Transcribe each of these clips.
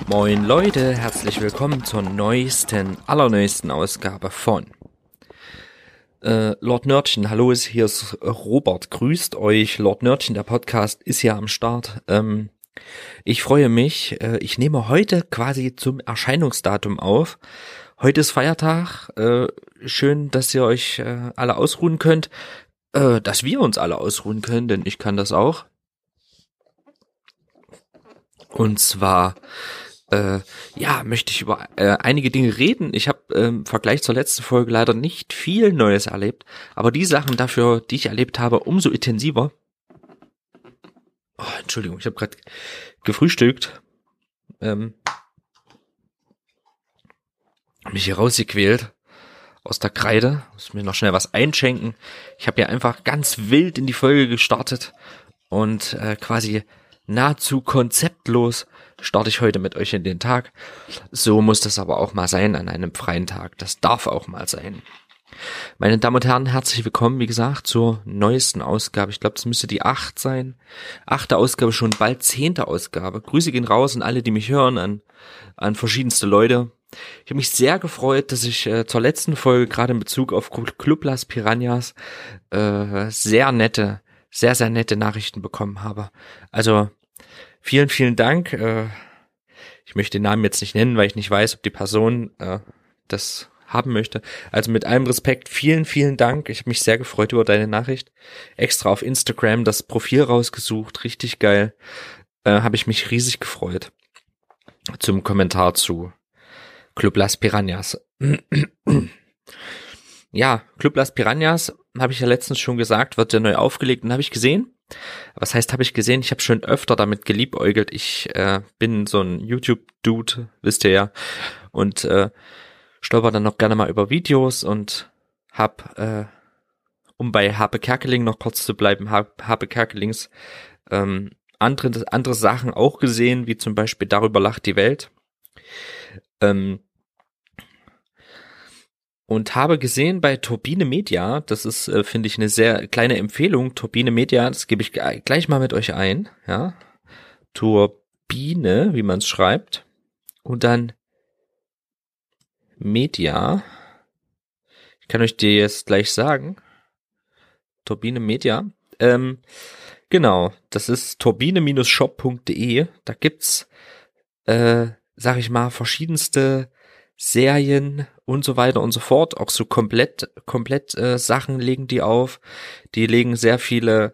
Moin Leute, herzlich willkommen zur allerneuesten Ausgabe von Lord Nerdchen. Hallo, hier ist Robert, grüßt euch. Lord Nerdchen, der Podcast ist hier am Start. Ich freue mich, ich nehme heute quasi zum Erscheinungsdatum auf. Heute ist Feiertag, schön, dass ihr euch alle ausruhen könnt, dass wir uns alle ausruhen können, denn ich kann das auch. Und zwar möchte ich über einige Dinge reden. Ich habe im Vergleich zur letzten Folge leider nicht viel Neues erlebt, aber die Sachen dafür, die ich erlebt habe, umso intensiver. Oh, Entschuldigung, ich habe gerade gefrühstückt, mich hier rausgequält aus der Kreide, muss mir noch schnell was einschenken. Ich habe ja einfach ganz wild in die Folge gestartet und quasi nahezu konzeptlos starte ich heute mit euch in den Tag. So muss das aber auch mal sein an einem freien Tag. Das darf auch mal sein. Meine Damen und Herren, herzlich willkommen, wie gesagt, zur neuesten Ausgabe. Ich glaube, das müsste die 8 sein. 8. Ausgabe, schon bald 10. Ausgabe. Grüße gehen raus an alle, die mich hören, an verschiedenste Leute. Ich habe mich sehr gefreut, dass ich zur letzten Folge, gerade in Bezug auf Club Las Piranhas, sehr nette Nachrichten bekommen habe. Also vielen, vielen Dank. Ich möchte den Namen jetzt nicht nennen, weil ich nicht weiß, ob die Person das haben möchte. Also mit allem Respekt, vielen, vielen Dank. Ich habe mich sehr gefreut über deine Nachricht. Extra auf Instagram das Profil rausgesucht, richtig geil. Habe ich mich riesig gefreut. Zum Kommentar zu Club Las Piranhas. Ja, Club Las Piranhas, habe ich ja letztens schon gesagt, wird ja neu aufgelegt und habe ich gesehen. Was heißt, habe ich gesehen? Ich habe schon öfter damit geliebäugelt. Ich bin so ein YouTube-Dude, wisst ihr ja, und stolper dann noch gerne mal über Videos und hab, um bei Harpe Kerkeling noch kurz zu bleiben, Harpe Kerkelings andere Sachen auch gesehen, wie zum Beispiel Darüber lacht die Welt. Und habe gesehen bei Turbine Media, das ist, finde ich, eine sehr kleine Empfehlung, Turbine Media, das gebe ich gleich mal mit euch ein, ja, Turbine, wie man es schreibt, und dann Media, ich kann euch die jetzt gleich sagen, Turbine Media, genau, das ist turbine-shop.de, da gibt's, sag ich mal, verschiedenste Serien und so weiter und so fort, auch so komplett Sachen legen die auf. Die legen sehr viele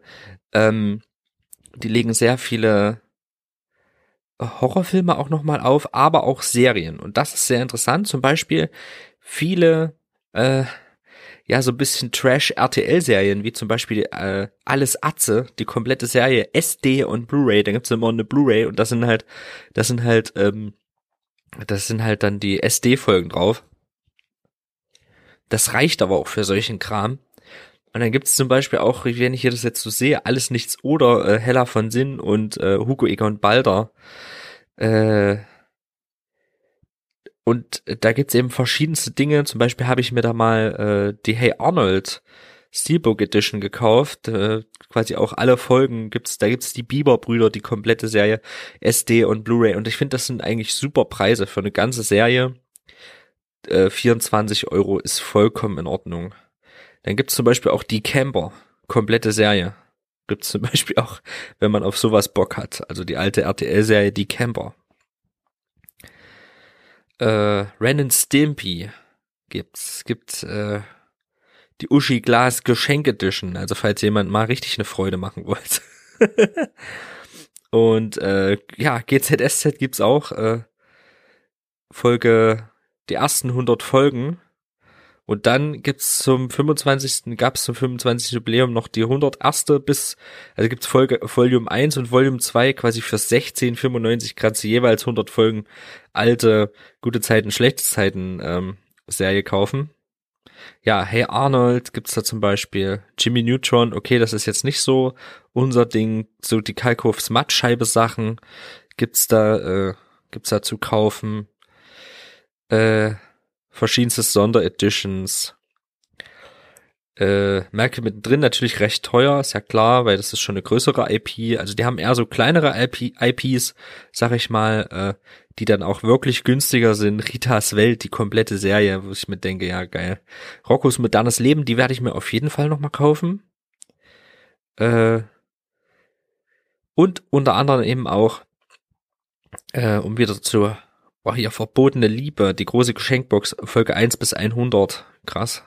Horrorfilme auch nochmal auf, aber auch Serien. Und das ist sehr interessant. Zum Beispiel viele so ein bisschen Trash-RTL-Serien, wie zum Beispiel Alles Atze, die komplette Serie SD und Blu-ray. Da gibt's immer eine Blu-ray und das sind halt dann die SD-Folgen drauf. Das reicht aber auch für solchen Kram. Und dann gibt's zum Beispiel auch, wenn ich hier das jetzt so sehe, Alles Nichts oder Hella von Sinn und Hugo Egon Balder. Und da gibt's eben verschiedenste Dinge. Zum Beispiel habe ich mir da mal die Hey Arnold Steelbook Edition gekauft. Quasi auch alle Folgen da gibt's die Bieber-Brüder, die komplette Serie, SD und Blu-ray. Und ich finde, das sind eigentlich super Preise für eine ganze Serie. 24 € ist vollkommen in Ordnung. Dann gibt's zum Beispiel auch die Camper, komplette Serie. Gibt's zum Beispiel auch, wenn man auf sowas Bock hat. Also die alte RTL-Serie, die Camper. Ren and Stimpy gibt's die Uschi Glas Geschenk Edition, also falls jemand mal richtig eine Freude machen wollte. Und GZSZ gibt's auch die ersten 100 Folgen. Und dann gab's zum 25. Jubiläum noch die 101. Gibt's Volume 1 und Volume 2 quasi für 16,95 kannst du jeweils 100 Folgen alte, gute Zeiten, schlechte Zeiten Serie kaufen. Ja, Hey Arnold gibt's da zum Beispiel, Jimmy Neutron, okay, das ist jetzt nicht so unser Ding, so die Kalkhofs Mattscheibe Sachen gibt's da zu kaufen. Verschiedenste Sondereditions. Malcolm mittendrin natürlich recht teuer, ist ja klar, weil das ist schon eine größere IP. Also die haben eher so kleinere IPs, sag ich mal, die dann auch wirklich günstiger sind. Ritas Welt, die komplette Serie, wo ich mir denke, ja geil. Roccos modernes Leben, die werde ich mir auf jeden Fall nochmal kaufen. Und unter anderem eben auch, um wieder zu, hier verbotene Liebe, die große Geschenkbox, Folge 1 bis 100. Krass.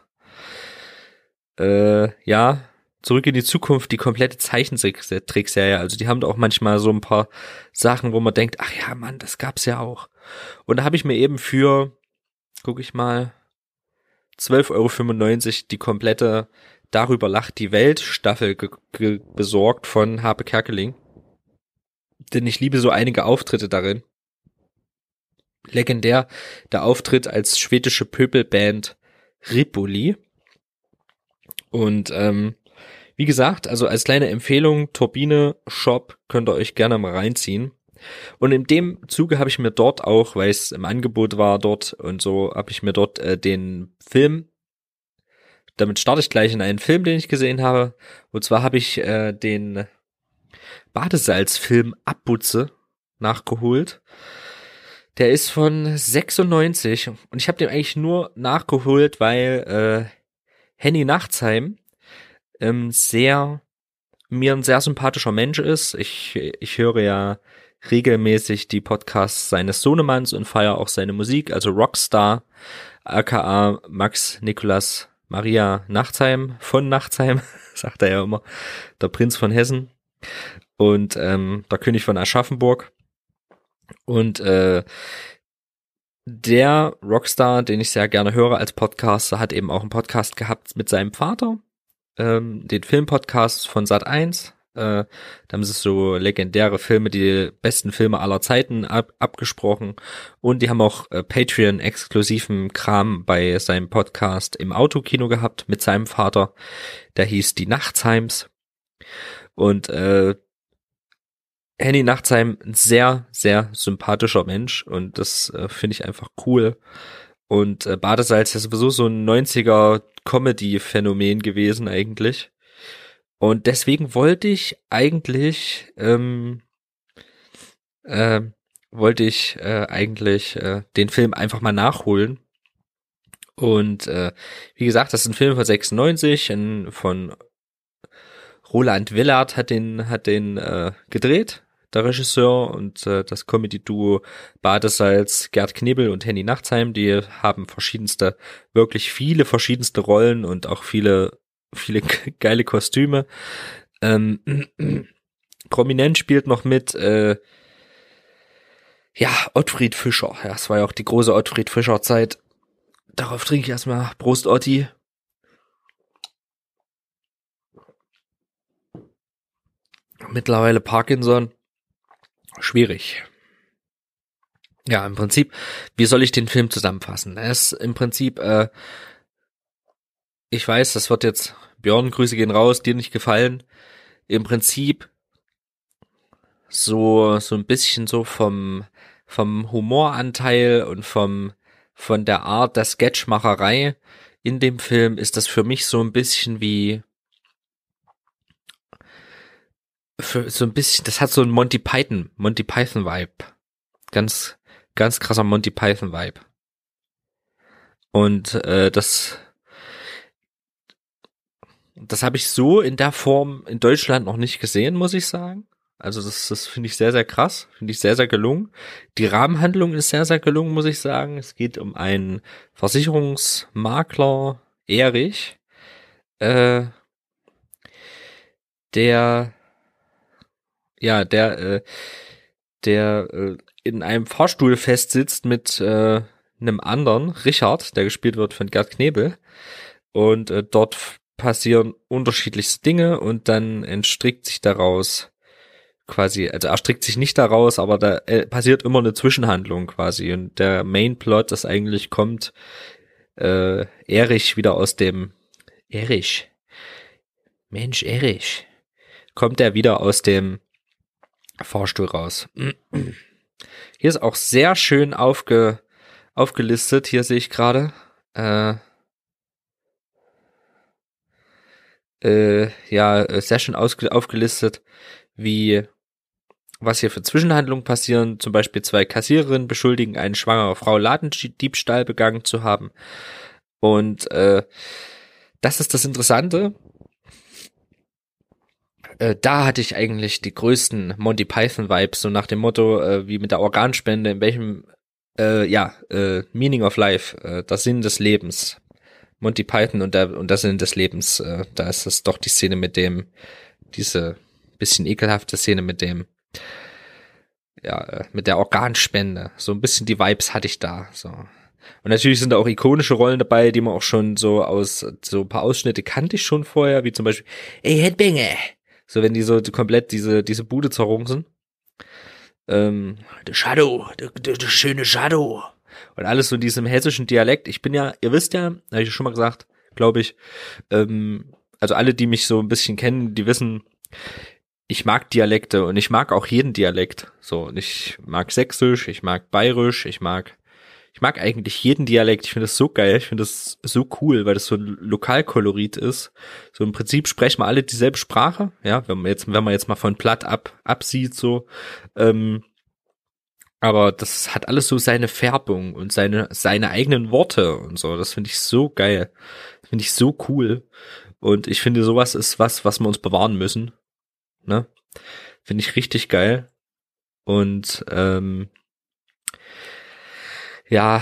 Ja, Zurück in die Zukunft, die komplette Zeichentrickserie. Also die haben da auch manchmal so ein paar Sachen, wo man denkt, ach ja, Mann, das gab's ja auch. Und da habe ich mir eben für, guck ich mal, 12,95 € die komplette Darüber lacht die Welt Staffel besorgt von Harpe Kerkeling. Denn ich liebe so einige Auftritte darin. Legendär der Auftritt als schwedische Pöbelband Ripoli. Und wie gesagt, also als kleine Empfehlung, Turbine Shop könnt ihr euch gerne mal reinziehen. Und in dem Zuge habe ich mir dort auch, weil es im Angebot war dort und so, habe ich mir dort den Film, damit starte ich gleich in einen Film, den ich gesehen habe. Und zwar habe ich den Badesalzfilm Abputze nachgeholt. Der ist von 96 und ich habe den eigentlich nur nachgeholt, weil Henny Nachtsheim mir ein sehr sympathischer Mensch ist. Ich höre ja regelmäßig die Podcasts seines Sohnemanns und feiere auch seine Musik, also Rockstar, aka Max Nikolas Maria Nachtsheim von Nachtsheim, sagt er ja immer, der Prinz von Hessen und der König von Aschaffenburg. Und der Rockstar, den ich sehr gerne höre als Podcaster, hat eben auch einen Podcast gehabt mit seinem Vater, den Filmpodcast von Sat.1. Da haben sie so legendäre Filme, die besten Filme aller Zeiten abgesprochen. Und die haben auch Patreon-exklusiven Kram bei seinem Podcast im Autokino gehabt mit seinem Vater. Der hieß Die Nachtsheims. Und Henny Nachtsheim, ein sehr, sehr sympathischer Mensch und das finde ich einfach cool. Und Badesalz ist sowieso so ein 90er Comedy-Phänomen gewesen eigentlich. Und deswegen wollte ich eigentlich den Film einfach mal nachholen. Und wie gesagt, das ist ein Film von 96, von Roland Willard hat den gedreht, der Regisseur, und das Comedy-Duo Badesalz, Gerd Knebel und Henny Nachtsheim, die haben wirklich viele verschiedenste Rollen und auch viele geile Kostüme. Prominent spielt noch mit Ottfried Fischer. Ja, es war ja auch die große Ottfried Fischer Zeit. Darauf trinke ich erstmal Prost, Otti. Mittlerweile Parkinson. Schwierig. Ja, im Prinzip, wie soll ich den Film zusammenfassen? Er ist im Prinzip, ich weiß, das wird jetzt, Björn, Grüße gehen raus, dir nicht gefallen. Im Prinzip so ein bisschen so vom Humoranteil und von der Art der Sketchmacherei in dem Film ist das für mich so ein bisschen wie das hat so einen Monty Python Vibe. Ganz, ganz krasser Monty Python Vibe. Und das habe ich so in der Form in Deutschland noch nicht gesehen, muss ich sagen. Also das finde ich sehr, sehr krass. Finde ich sehr, sehr gelungen. Die Rahmenhandlung ist sehr, sehr gelungen, muss ich sagen. Es geht um einen Versicherungsmakler, Erich, der in einem Fahrstuhl festsitzt mit einem anderen, Richard, der gespielt wird von Gerd Knebel. Und dort passieren unterschiedlichste Dinge und dann entstrickt sich daraus quasi, also er strickt sich nicht daraus, aber da passiert immer eine Zwischenhandlung quasi. Und der Mainplot ist eigentlich, kommt Erich wieder aus dem Erich. Mensch, Erich. Kommt er wieder aus dem Fahrstuhl raus. Hier ist auch sehr schön aufgelistet. Hier sehe ich gerade sehr schön aufgelistet, was hier für Zwischenhandlungen passieren. Zum Beispiel 2 Kassiererinnen beschuldigen eine schwangere Frau Ladendiebstahl begangen zu haben. Und das ist das Interessante. Da hatte ich eigentlich die größten Monty Python Vibes, so nach dem Motto, wie mit der Organspende, in welchem Meaning of Life, der Sinn des Lebens. Monty Python und der Sinn des Lebens, da ist es doch die Szene diese bisschen ekelhafte Szene mit der Organspende. So ein bisschen die Vibes hatte ich da, so. Und natürlich sind da auch ikonische Rollen dabei, die man auch schon so ein paar Ausschnitte kannte ich schon vorher, wie zum Beispiel, ey, Headbanger! So, wenn die so komplett diese Bude zerrungsen. Der Shadow, der schöne Shadow. Und alles so in diesem hessischen Dialekt. Ich bin ja, ihr wisst ja, habe ich schon mal gesagt, glaube ich, also alle, die mich so ein bisschen kennen, die wissen, ich mag Dialekte und ich mag auch jeden Dialekt. So, und ich mag Sächsisch, ich mag Bayerisch, ich mag eigentlich jeden Dialekt. Ich finde das so geil, ich finde das so cool, weil das so ein Lokalkolorit ist. So im Prinzip sprechen wir alle dieselbe Sprache, ja, wenn man jetzt mal von platt absieht, so, aber das hat alles so seine Färbung und seine eigenen Worte und so. Das finde ich so geil. Das finde ich so cool. Und ich finde, sowas ist was wir uns bewahren müssen. Ne? Finde ich richtig geil. Und ja,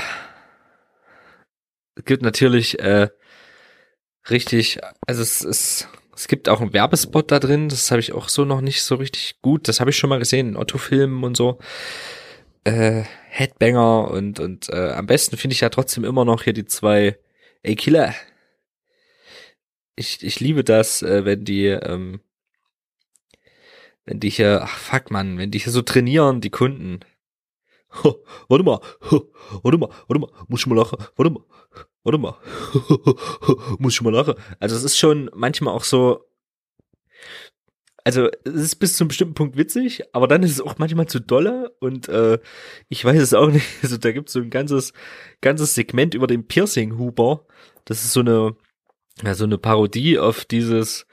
es gibt natürlich richtig, also es gibt auch einen Werbespot da drin, das habe ich auch so noch nicht so richtig gut, das habe ich schon mal gesehen in Otto-Filmen und so. Headbanger und am besten finde ich ja trotzdem immer noch hier die 2, ey Killer. Ich liebe das, wenn die hier, wenn die hier so trainieren, die Kunden. Warte mal, muss ich mal lachen, warte mal, muss ich mal lachen. Also es ist schon manchmal auch so, also es ist bis zu einem bestimmten Punkt witzig, aber dann ist es auch manchmal zu dolle und ich weiß es auch nicht. Also da gibt es so ein ganzes Segment über den Piercing-Huber. Das ist so eine Parodie auf dieses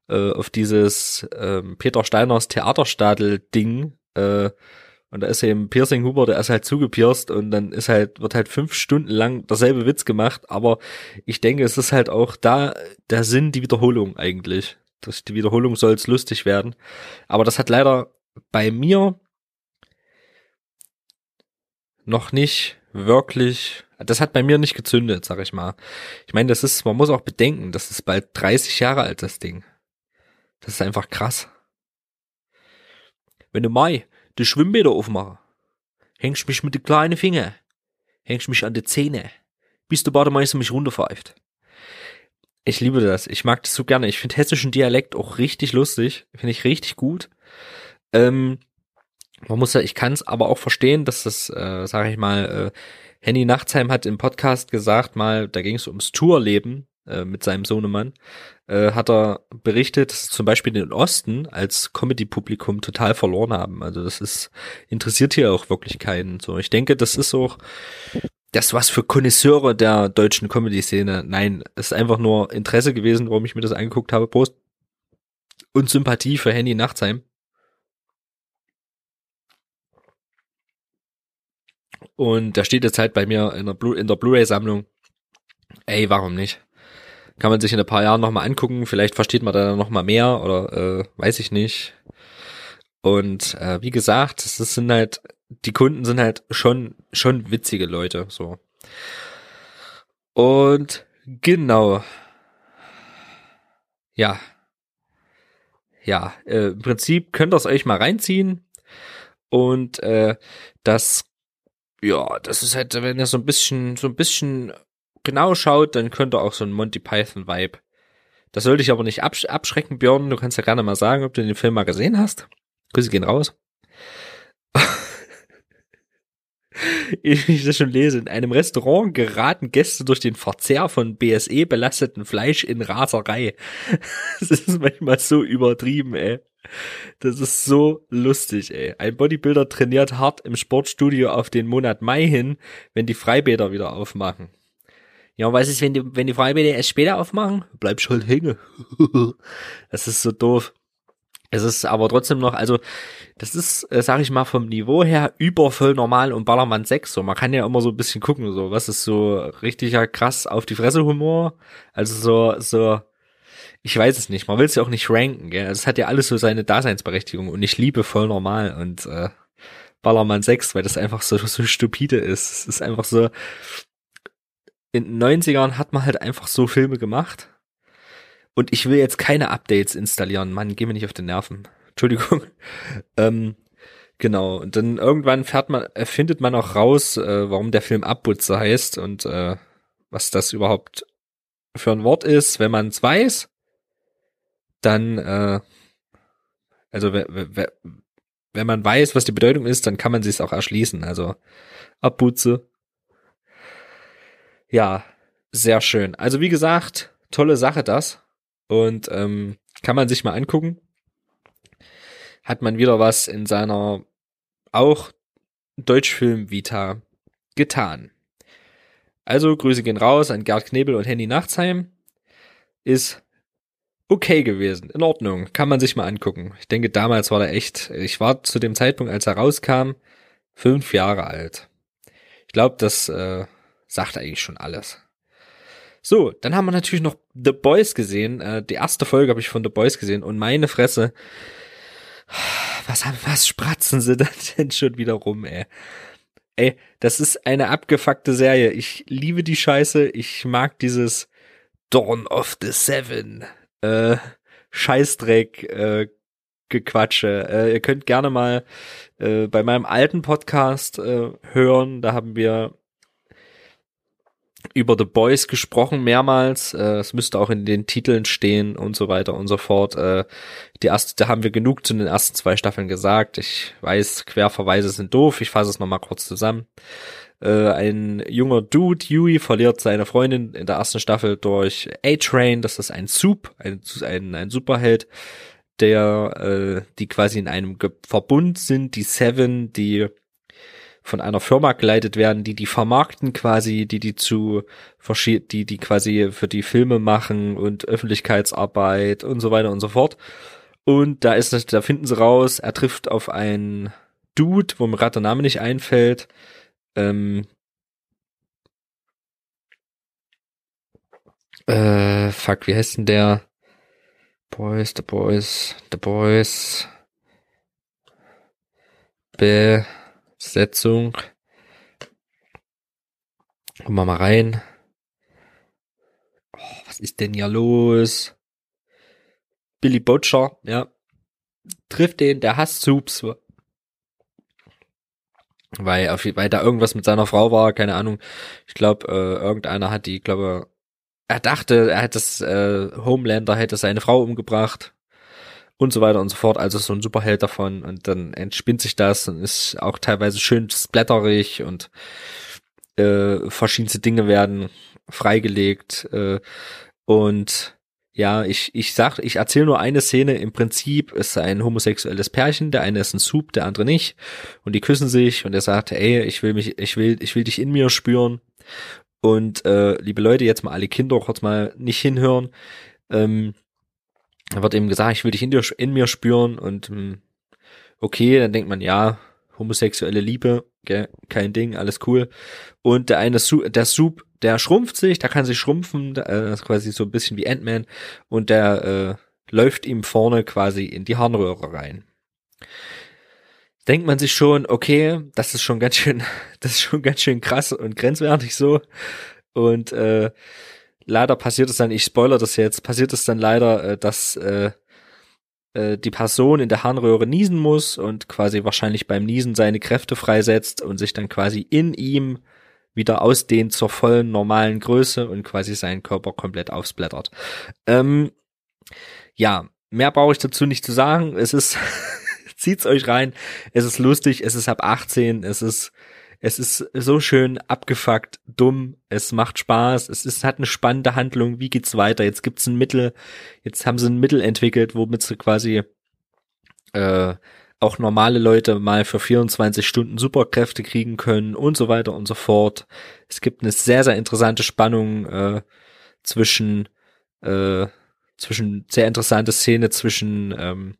Peter Steiners Theaterstadel-Ding. Und da ist eben Piercing-Huber, der ist halt zugepierst und dann wird halt 5 Stunden lang derselbe Witz gemacht, aber ich denke, es ist halt auch da der Sinn, die Wiederholung eigentlich. Die Wiederholung soll es lustig werden. Aber das hat leider bei mir noch nicht wirklich, das hat bei mir nicht gezündet, sag ich mal. Ich meine, man muss auch bedenken, das ist bald 30 Jahre alt, das Ding. Das ist einfach krass. Wenn du Mai die Schwimmbäder aufmachen, hängst mich mit den kleinen Fingern, hängst mich an die Zähne, bis der Bademeister mich runterpfeift. Ich liebe das. Ich mag das so gerne. Ich finde hessischen Dialekt auch richtig lustig. Finde ich richtig gut. Ich kann es aber auch verstehen, dass das, sage ich mal, Henny Nachtsheim hat im Podcast gesagt, mal, da ging es ums Tourleben mit seinem Sohnemann, hat er berichtet, dass zum Beispiel den Osten als Comedy-Publikum total verloren haben. Also interessiert hier auch wirklich keinen. So, ich denke, das ist auch das was für Konnoisseure der deutschen Comedy-Szene. Nein, es ist einfach nur Interesse gewesen, warum ich mir das angeguckt habe. Prost. Und Sympathie für Henny Nachtsheim. Und da steht jetzt halt bei mir in der Blu-ray-Sammlung. Ey, warum nicht? Kann man sich in ein paar Jahren nochmal angucken. Vielleicht versteht man da nochmal mehr oder weiß ich nicht. Und wie gesagt, die Kunden sind halt schon witzige Leute, so. Und genau. Ja, im Prinzip könnt ihr es euch mal reinziehen. Und das ist halt, wenn ihr so ein bisschen genau schaut, dann könnt ihr auch so einen Monty Python Vibe. Das sollte ich aber nicht abschrecken, Björn. Du kannst ja gerne mal sagen, ob du den Film mal gesehen hast. Grüße gehen raus. Ich das schon lese. In einem Restaurant geraten Gäste durch den Verzehr von BSE belasteten Fleisch in Raserei. Das ist manchmal so übertrieben, ey. Das ist so lustig, ey. Ein Bodybuilder trainiert hart im Sportstudio auf den Monat Mai hin, wenn die Freibäder wieder aufmachen. Ja, was ist, wenn die Freibäder erst später aufmachen? Bleibst halt hängen. Das ist so doof. Es ist aber trotzdem noch, also das ist, sag ich mal, vom Niveau her übervoll normal und Ballermann 6. So, man kann ja immer so ein bisschen gucken, so was ist so richtiger krass auf die Fresse Humor. Also so, ich weiß es nicht. Man will es ja auch nicht ranken, gell. Also es hat ja alles so seine Daseinsberechtigung und ich liebe voll normal und Ballermann 6, weil das einfach so stupide ist. Es ist einfach so, in den 90ern hat man halt einfach so Filme gemacht. Und ich will jetzt keine Updates installieren. Mann, geh mir nicht auf die Nerven. Entschuldigung. Genau. Und dann irgendwann findet man auch raus, warum der Film Abputze heißt und was das überhaupt für ein Wort ist. Wenn man es weiß, dann, also wenn man weiß, was die Bedeutung ist, dann kann man sich auch erschließen. Also Abputze. Ja, sehr schön. Also wie gesagt, tolle Sache das. Und kann man sich mal angucken. Hat man wieder was in seiner auch Deutschfilm-Vita getan. Also Grüße gehen raus an Gerd Knebel und Henny Nachtsheim. Ist okay gewesen, in Ordnung, kann man sich mal angucken. Ich denke, damals war der echt, ich war zu dem Zeitpunkt, als er rauskam, 5 Jahre alt. Ich glaube, das sagt eigentlich schon alles. So, dann haben wir natürlich noch The Boys gesehen. Die erste Folge habe ich von The Boys gesehen und meine Fresse, was spratzen sie da denn schon wieder rum, ey? Ey, das ist eine abgefuckte Serie. Ich liebe die Scheiße. Ich mag dieses Dawn of the Seven. Scheißdreck, Gequatsche. Ihr könnt gerne mal bei meinem alten Podcast hören. Da haben wir über The Boys gesprochen mehrmals. Es müsste auch in den Titeln stehen und so weiter und so fort. Da haben wir genug zu den ersten 2 Staffeln gesagt. Ich weiß, Querverweise sind doof. Ich fasse es nochmal kurz zusammen. Ein junger Dude, Huey, verliert seine Freundin in der ersten Staffel durch A-Train. Das ist ein Superheld, die quasi in einem Verbund sind. Die Seven, die von einer Firma geleitet werden, die vermarkten quasi, die quasi für die Filme machen und Öffentlichkeitsarbeit und so weiter und so fort. Und da finden sie raus, er trifft auf einen Dude, wo mir gerade der Name nicht einfällt. Wie heißt denn der? The Boys. Besetzung. Gucken wir mal rein. Oh, was ist denn hier los? Billy Butcher, ja. Trifft den, der hasst Soups. Weil da irgendwas mit seiner Frau war, keine Ahnung. Ich glaube, irgendeiner hat er dachte, Homelander hätte seine Frau umgebracht und so weiter und so fort. Also so ein Superheld davon und dann entspinnt sich das und ist auch teilweise schön splatterig und verschiedenste Dinge werden freigelegt und ja, ich erzähle nur eine Szene. Im Prinzip ist ein homosexuelles Pärchen, der eine ist ein Soup, der andere nicht, und die küssen sich und er sagt, ey, ich will dich in mir spüren. Und liebe Leute, jetzt mal alle Kinder kurz mal nicht hinhören. Da wird eben gesagt, ich will dich in mir spüren und okay, dann denkt man, ja, homosexuelle Liebe, gell, kein Ding, alles cool. Und der Soup, der schrumpft sich, der kann sich schrumpfen, das ist quasi so ein bisschen wie Ant-Man, und der läuft ihm vorne quasi in die Harnröhre rein. Denkt man sich schon, okay, das ist schon ganz schön krass und grenzwertig so. Und leider passiert es dann, ich spoilere das jetzt, passiert es dann leider, dass die Person in der Harnröhre niesen muss und quasi wahrscheinlich beim Niesen seine Kräfte freisetzt und sich dann quasi in ihm wieder ausdehnt zur vollen normalen Größe und quasi seinen Körper komplett aufsplattert. Ja, mehr brauche ich dazu nicht zu sagen. Es ist, zieht's euch rein. Es ist lustig. Es ist ab 18. Es ist so schön abgefuckt, dumm. Es macht Spaß. Es hat eine spannende Handlung. Wie geht's weiter? Jetzt haben sie ein Mittel entwickelt, womit sie quasi auch normale Leute mal für 24 Stunden Superkräfte kriegen können und so weiter und so fort. Es gibt eine sehr, sehr interessante Spannung zwischen sehr interessante Szene zwischen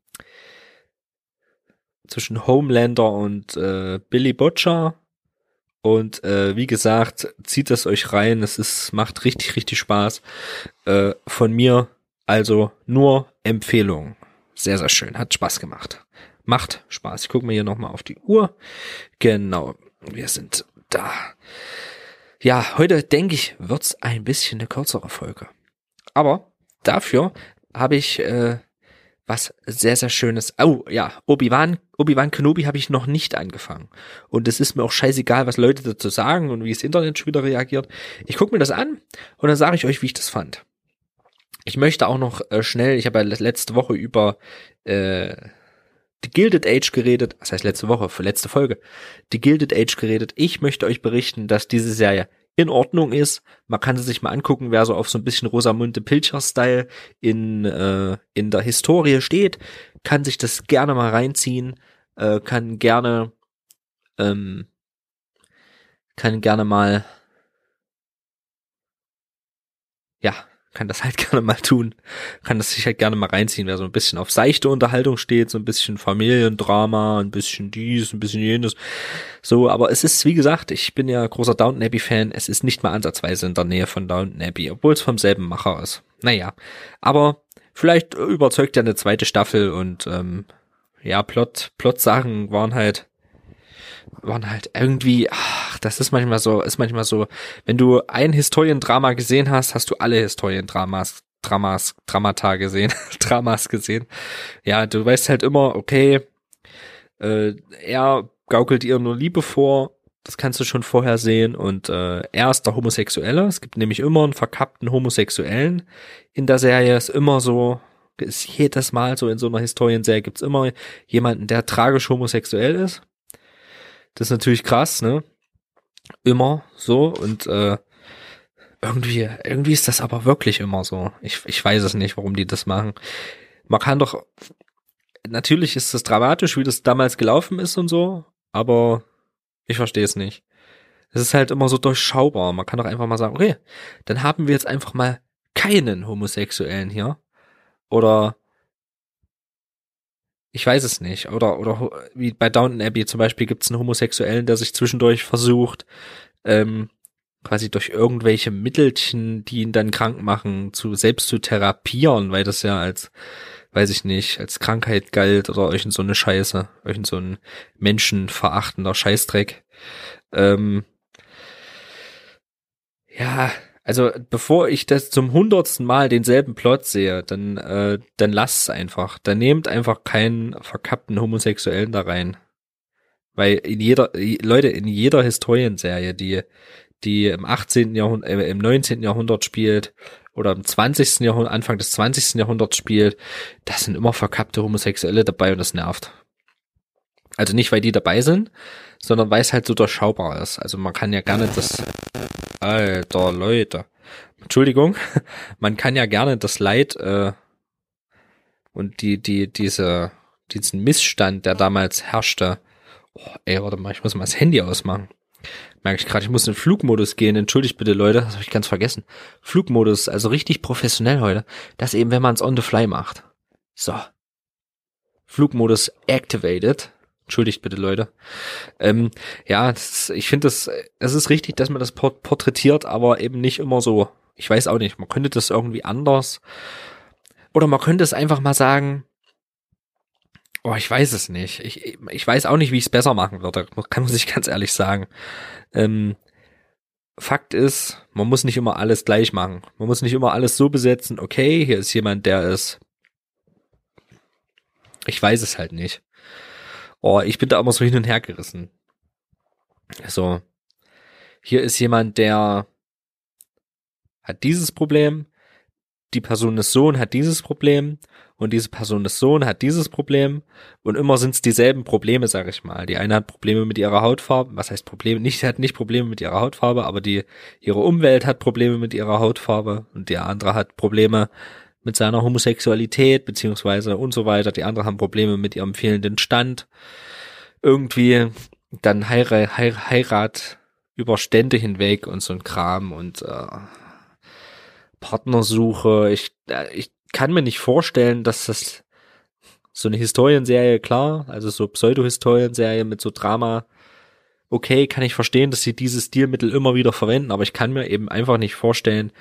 Homelander und Billy Butcher. Und wie gesagt, zieht es euch rein. Macht richtig, richtig Spaß. Von mir also nur Empfehlung. Sehr, sehr schön. Hat Spaß gemacht. Macht Spaß. Ich gucke mir hier nochmal auf die Uhr. Genau. Wir sind da. Ja, heute denke ich, wird's ein bisschen eine kürzere Folge. Aber dafür habe ich was sehr, sehr Schönes. Oh, ja, Obi-Wan Kenobi habe ich noch nicht angefangen. Und es ist mir auch scheißegal, was Leute dazu sagen und wie das Internet schon wieder reagiert. Ich gucke mir das an und dann sage ich euch, wie ich das fand. Ich möchte auch noch schnell, ich habe ja letzte Woche über die Gilded Age geredet, das heißt letzte Folge, die Gilded Age geredet. Ich möchte euch berichten, dass diese Serie in Ordnung ist. Man kann sie sich mal angucken, wer so auf so ein bisschen Rosamunde Pilcher-Style in der Historie steht, kann sich das gerne mal reinziehen, kann gerne mal, ja, kann das halt gerne mal tun, kann das sich halt gerne mal reinziehen, wer so ein bisschen auf seichte Unterhaltung steht, so ein bisschen Familiendrama, ein bisschen dies, ein bisschen jenes, so, aber es ist, wie gesagt, ich bin ja großer Downton Abbey Fan, es ist nicht mal ansatzweise in der Nähe von Downton Abbey, obwohl es vom selben Macher ist. Naja, aber vielleicht überzeugt ja eine zweite Staffel und ja, Plot-Sachen waren halt irgendwie, das ist manchmal so, wenn du ein Historiendrama gesehen hast, hast du alle Dramata gesehen, Dramas gesehen. Ja, du weißt halt immer, okay, er gaukelt ihr nur Liebe vor, das kannst du schon vorher sehen und er ist der Homosexuelle, es gibt nämlich immer einen verkappten Homosexuellen in der Serie, ist immer so, ist jedes Mal so in so einer Historienserie gibt's immer jemanden, der tragisch homosexuell ist. Das ist natürlich krass, ne? Immer so und irgendwie ist das aber wirklich immer so. Ich weiß es nicht, warum die das machen. Man kann doch, natürlich ist es dramatisch, wie das damals gelaufen ist und so, aber ich verstehe es nicht. Es ist halt immer so durchschaubar. Man kann doch einfach mal sagen, okay, dann haben wir jetzt einfach mal keinen Homosexuellen hier. Oder ich weiß es nicht. Oder wie bei Downton Abbey zum Beispiel gibt es einen Homosexuellen, der sich zwischendurch versucht, quasi durch irgendwelche Mittelchen, die ihn dann krank machen, selbst zu therapieren, weil das ja als, weiß ich nicht, als Krankheit galt oder irgend so eine Scheiße, irgend so ein menschenverachtender Scheißdreck. Ja, also bevor ich das zum 100. Mal denselben Plot sehe, dann lasst es einfach. Dann nehmt einfach keinen verkappten Homosexuellen da rein. Weil in jeder Historienserie, die im 18. Jahrhundert, im 19. Jahrhundert spielt oder im 20. Jahrhundert, Anfang des 20. Jahrhunderts spielt, da sind immer verkappte Homosexuelle dabei und das nervt. Also nicht, weil die dabei sind, sondern weil es halt so durchschaubar ist. Also man kann ja gerne Alter, Leute. Entschuldigung. Man kann ja gerne das Leid und diesen Missstand, der damals herrschte. Oh, ey, warte mal, ich muss mal das Handy ausmachen. Merke ich gerade, ich muss in den Flugmodus gehen. Entschuldigt bitte, Leute, das habe ich ganz vergessen. Flugmodus, also richtig professionell heute. Das eben, wenn man es on the fly macht. So. Flugmodus activated. Entschuldigt bitte, Leute. Ja, ich finde es ist richtig, dass man das porträtiert, aber eben nicht immer so. Ich weiß auch nicht, man könnte das irgendwie anders. Oder man könnte es einfach mal sagen, oh, ich weiß es nicht. Ich weiß auch nicht, wie ich es besser machen würde. Kann man sich ganz ehrlich sagen. Fakt ist, man muss nicht immer alles gleich machen. Man muss nicht immer alles so besetzen, okay, hier ist jemand, der ist. Ich weiß es halt nicht. Oh, ich bin da immer so hin und her gerissen. Also, hier ist jemand, der hat dieses Problem, die Person des Sohn hat dieses Problem und diese Person des Sohn hat dieses Problem und immer sind es dieselben Probleme, sag ich mal. Die eine hat Probleme mit ihrer Hautfarbe, was heißt Probleme? Hat nicht Probleme mit ihrer Hautfarbe, aber ihre Umwelt hat Probleme mit ihrer Hautfarbe und die andere hat Probleme mit seiner Homosexualität, beziehungsweise und so weiter. Die anderen haben Probleme mit ihrem fehlenden Stand. Irgendwie dann Heirat über Stände hinweg und so ein Kram und Partnersuche. Ich kann mir nicht vorstellen, dass das so eine Historienserie, klar, also so Pseudo-Historienserie mit so Drama, okay, kann ich verstehen, dass sie dieses Stilmittel immer wieder verwenden, aber ich kann mir eben einfach nicht vorstellen,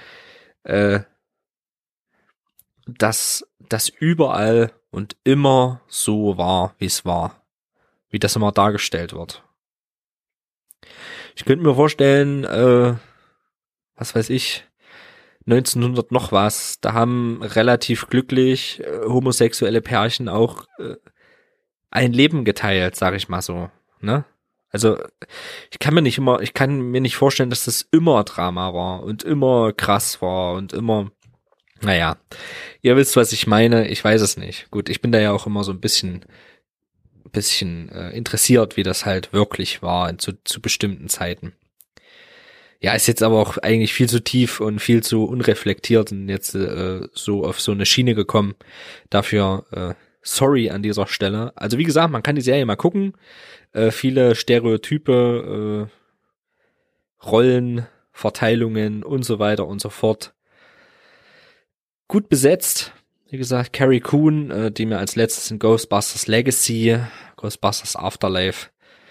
dass das überall und immer so war, wie es war, wie das immer dargestellt wird. Ich könnte mir vorstellen, was weiß ich, 1900 noch was, da haben relativ glücklich homosexuelle Pärchen auch ein Leben geteilt, sag ich mal so, ne? Also ich kann mir nicht vorstellen, dass das immer Drama war und immer krass war und immer, naja, ihr wisst, was ich meine, ich weiß es nicht. Gut, ich bin da ja auch immer so ein bisschen interessiert, wie das halt wirklich war zu bestimmten Zeiten. Ja, ist jetzt aber auch eigentlich viel zu tief und viel zu unreflektiert und jetzt so auf so eine Schiene gekommen. Dafür sorry an dieser Stelle. Also wie gesagt, man kann die Serie mal gucken. Viele Stereotype, Rollen, Verteilungen und so weiter und so fort. Gut besetzt. Wie gesagt, Carrie Coon, die mir als letztes in Ghostbusters Legacy, Ghostbusters Afterlife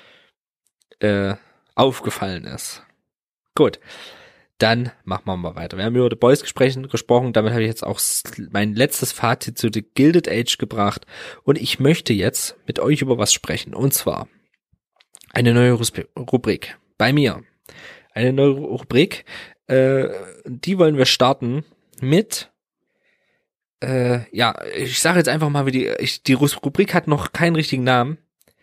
aufgefallen ist. Gut, dann machen wir mal weiter. Wir haben über The Boys gesprochen, damit habe ich jetzt auch mein letztes Fazit zu The Gilded Age gebracht und ich möchte jetzt mit euch über was sprechen und zwar eine neue Rubrik bei mir. Eine neue Rubrik, die wollen wir starten mit, ich sage jetzt einfach mal, die Rubrik hat noch keinen richtigen Namen,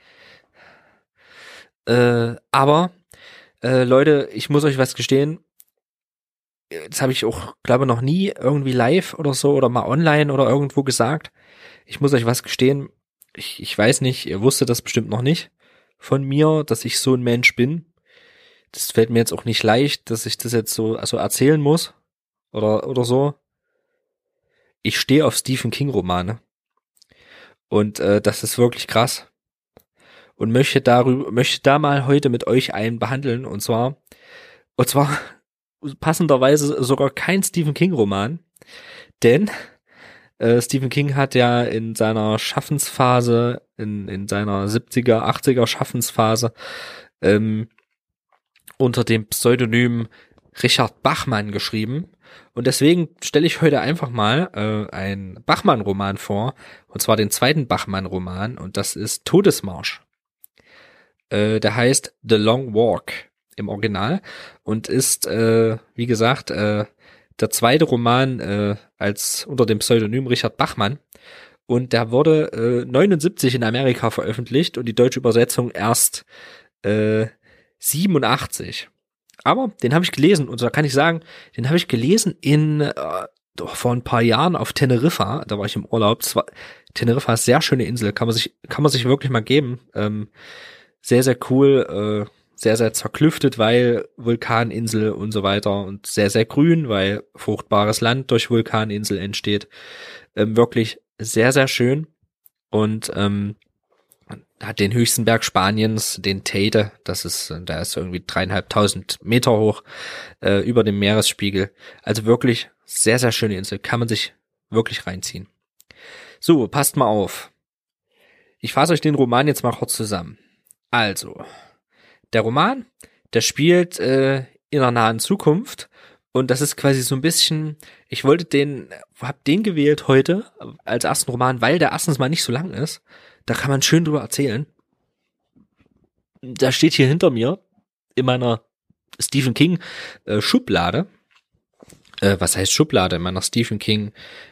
aber Leute, ich muss euch was gestehen, das habe ich auch, glaube ich, noch nie irgendwie live oder so oder mal online oder irgendwo gesagt. Ich muss euch was gestehen, ich weiß nicht, ihr wusstet das bestimmt noch nicht von mir, dass ich so ein Mensch bin. Das fällt mir jetzt auch nicht leicht, dass ich das jetzt so erzählen muss oder so. Ich stehe auf Stephen King Romane und das ist wirklich krass und möchte da mal heute mit euch einen behandeln und zwar passenderweise sogar kein Stephen King Roman, denn Stephen King hat ja in seiner Schaffensphase, in seiner 70er, 80er Schaffensphase unter dem Pseudonym Richard Bachman geschrieben. Und deswegen stelle ich heute einfach mal einen Bachman-Roman vor, und zwar den zweiten Bachman-Roman, und das ist Todesmarsch. Der heißt The Long Walk im Original und ist, wie gesagt, der zweite Roman als unter dem Pseudonym Richard Bachman. Und der wurde 79 in Amerika veröffentlicht und die deutsche Übersetzung erst 87. Aber den habe ich gelesen und da kann ich sagen, den habe ich gelesen vor ein paar Jahren auf Teneriffa. Da war ich im Urlaub. Teneriffa ist eine sehr schöne Insel, kann man sich wirklich mal geben. Sehr, sehr cool, sehr, sehr zerklüftet, weil Vulkaninsel und so weiter und sehr, sehr grün, weil fruchtbares Land durch Vulkaninsel entsteht. Wirklich sehr, sehr schön und hat den höchsten Berg Spaniens, den Teide, der ist irgendwie 3.500 Meter hoch, über dem Meeresspiegel. Also wirklich sehr, sehr schöne Insel, kann man sich wirklich reinziehen. So, passt mal auf. Ich fasse euch den Roman jetzt mal kurz zusammen. Also, der Roman, der spielt in einer nahen Zukunft und das ist quasi so ein bisschen, hab den gewählt heute als ersten Roman, weil der erstens mal nicht so lang ist. Da kann man schön drüber erzählen. Da steht hier hinter mir in meiner Stephen King Schublade. Was heißt Schublade? In meiner Stephen King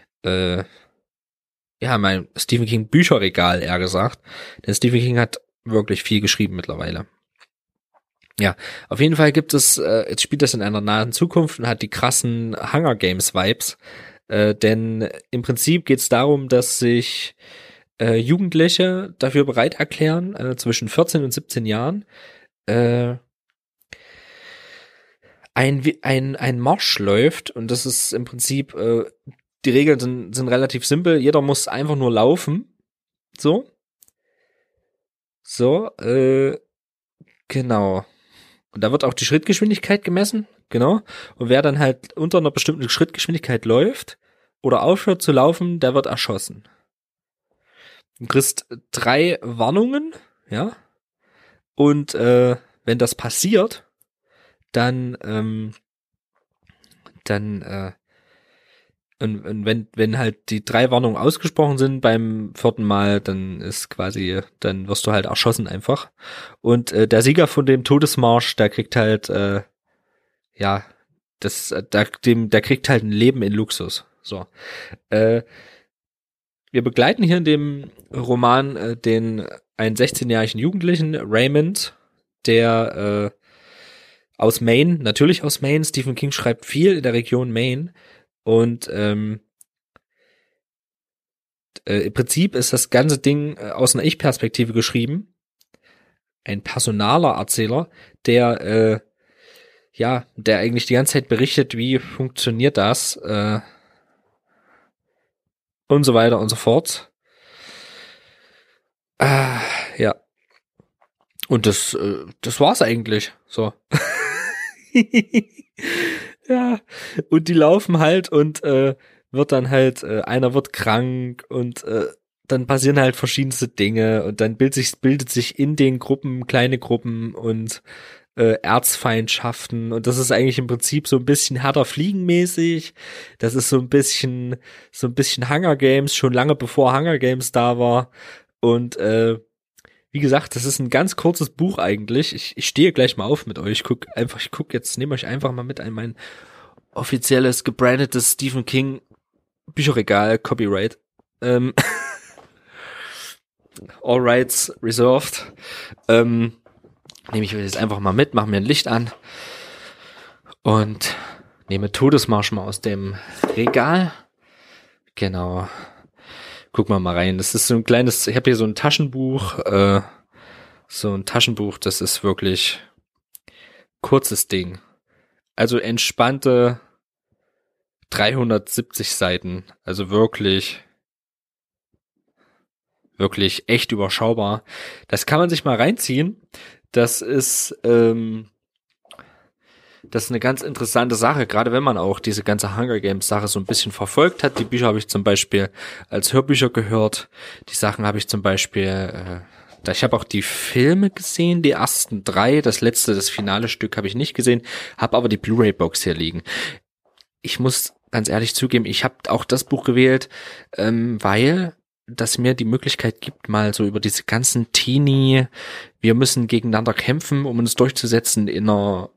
mein Stephen King Bücherregal, eher gesagt. Denn Stephen King hat wirklich viel geschrieben mittlerweile. Ja, auf jeden Fall jetzt spielt das in einer nahen Zukunft und hat die krassen Hunger Games Vibes. Denn im Prinzip geht es darum, dass sich Jugendliche dafür bereit erklären, zwischen 14 und 17 Jahren, ein Marsch läuft und das ist im Prinzip die Regeln sind relativ simpel. Jeder muss einfach nur laufen. So. Genau. Und da wird auch die Schrittgeschwindigkeit gemessen. Genau. Und wer dann halt unter einer bestimmten Schrittgeschwindigkeit läuft oder aufhört zu laufen, der wird erschossen. Du kriegst 3 Warnungen, ja. Und wenn das passiert, dann und wenn halt die 3 Warnungen ausgesprochen sind beim 4. Mal, dann dann wirst du halt erschossen einfach. Und der Sieger von dem Todesmarsch, der kriegt halt der kriegt halt ein Leben in Luxus. So. Wir begleiten hier in dem Roman einen 16-jährigen Jugendlichen, Raymond, der aus Maine, natürlich aus Maine. Stephen King schreibt viel in der Region Maine. Und im Prinzip ist das ganze Ding aus einer Ich-Perspektive geschrieben. Ein personaler Erzähler, der eigentlich die ganze Zeit berichtet, wie funktioniert das und so weiter und so fort. Ja. Und das war's eigentlich. So. Ja. Und die laufen halt und wird dann halt, einer wird krank und dann passieren halt verschiedenste Dinge und dann bildet sich in den Gruppen kleine Gruppen und Erzfeindschaften und das ist eigentlich im Prinzip so ein bisschen Hertha Fliegen-mäßig. Das ist so ein bisschen Hunger Games, schon lange bevor Hunger Games da war. Und wie gesagt, das ist ein ganz kurzes Buch eigentlich. Ich stehe gleich mal auf mit euch. Nehme euch einfach mal mit an mein offizielles, gebrandetes Stephen King Bücherregal, Copyright. All rights reserved. Nehme ich euch jetzt einfach mal mit, mache mir ein Licht an und nehme Todesmarsch mal aus dem Regal. Genau. Gucken wir mal rein. Das ist so ein kleines, ich habe hier so ein Taschenbuch, das ist wirklich kurzes Ding. Also entspannte 370 Seiten. Also wirklich echt überschaubar. Das kann man sich mal reinziehen. Das ist eine ganz interessante Sache, gerade wenn man auch diese ganze Hunger Games Sache so ein bisschen verfolgt hat. Die Bücher habe ich zum Beispiel als Hörbücher gehört. Die Sachen habe ich zum Beispiel, ich habe auch die Filme gesehen, die ersten 3. Das finale Stück habe ich nicht gesehen, habe aber die Blu-ray-Box hier liegen. Ich muss ganz ehrlich zugeben, ich habe auch das Buch gewählt, weil das mir die Möglichkeit gibt, mal so über diese ganzen wir müssen gegeneinander kämpfen, um uns durchzusetzen in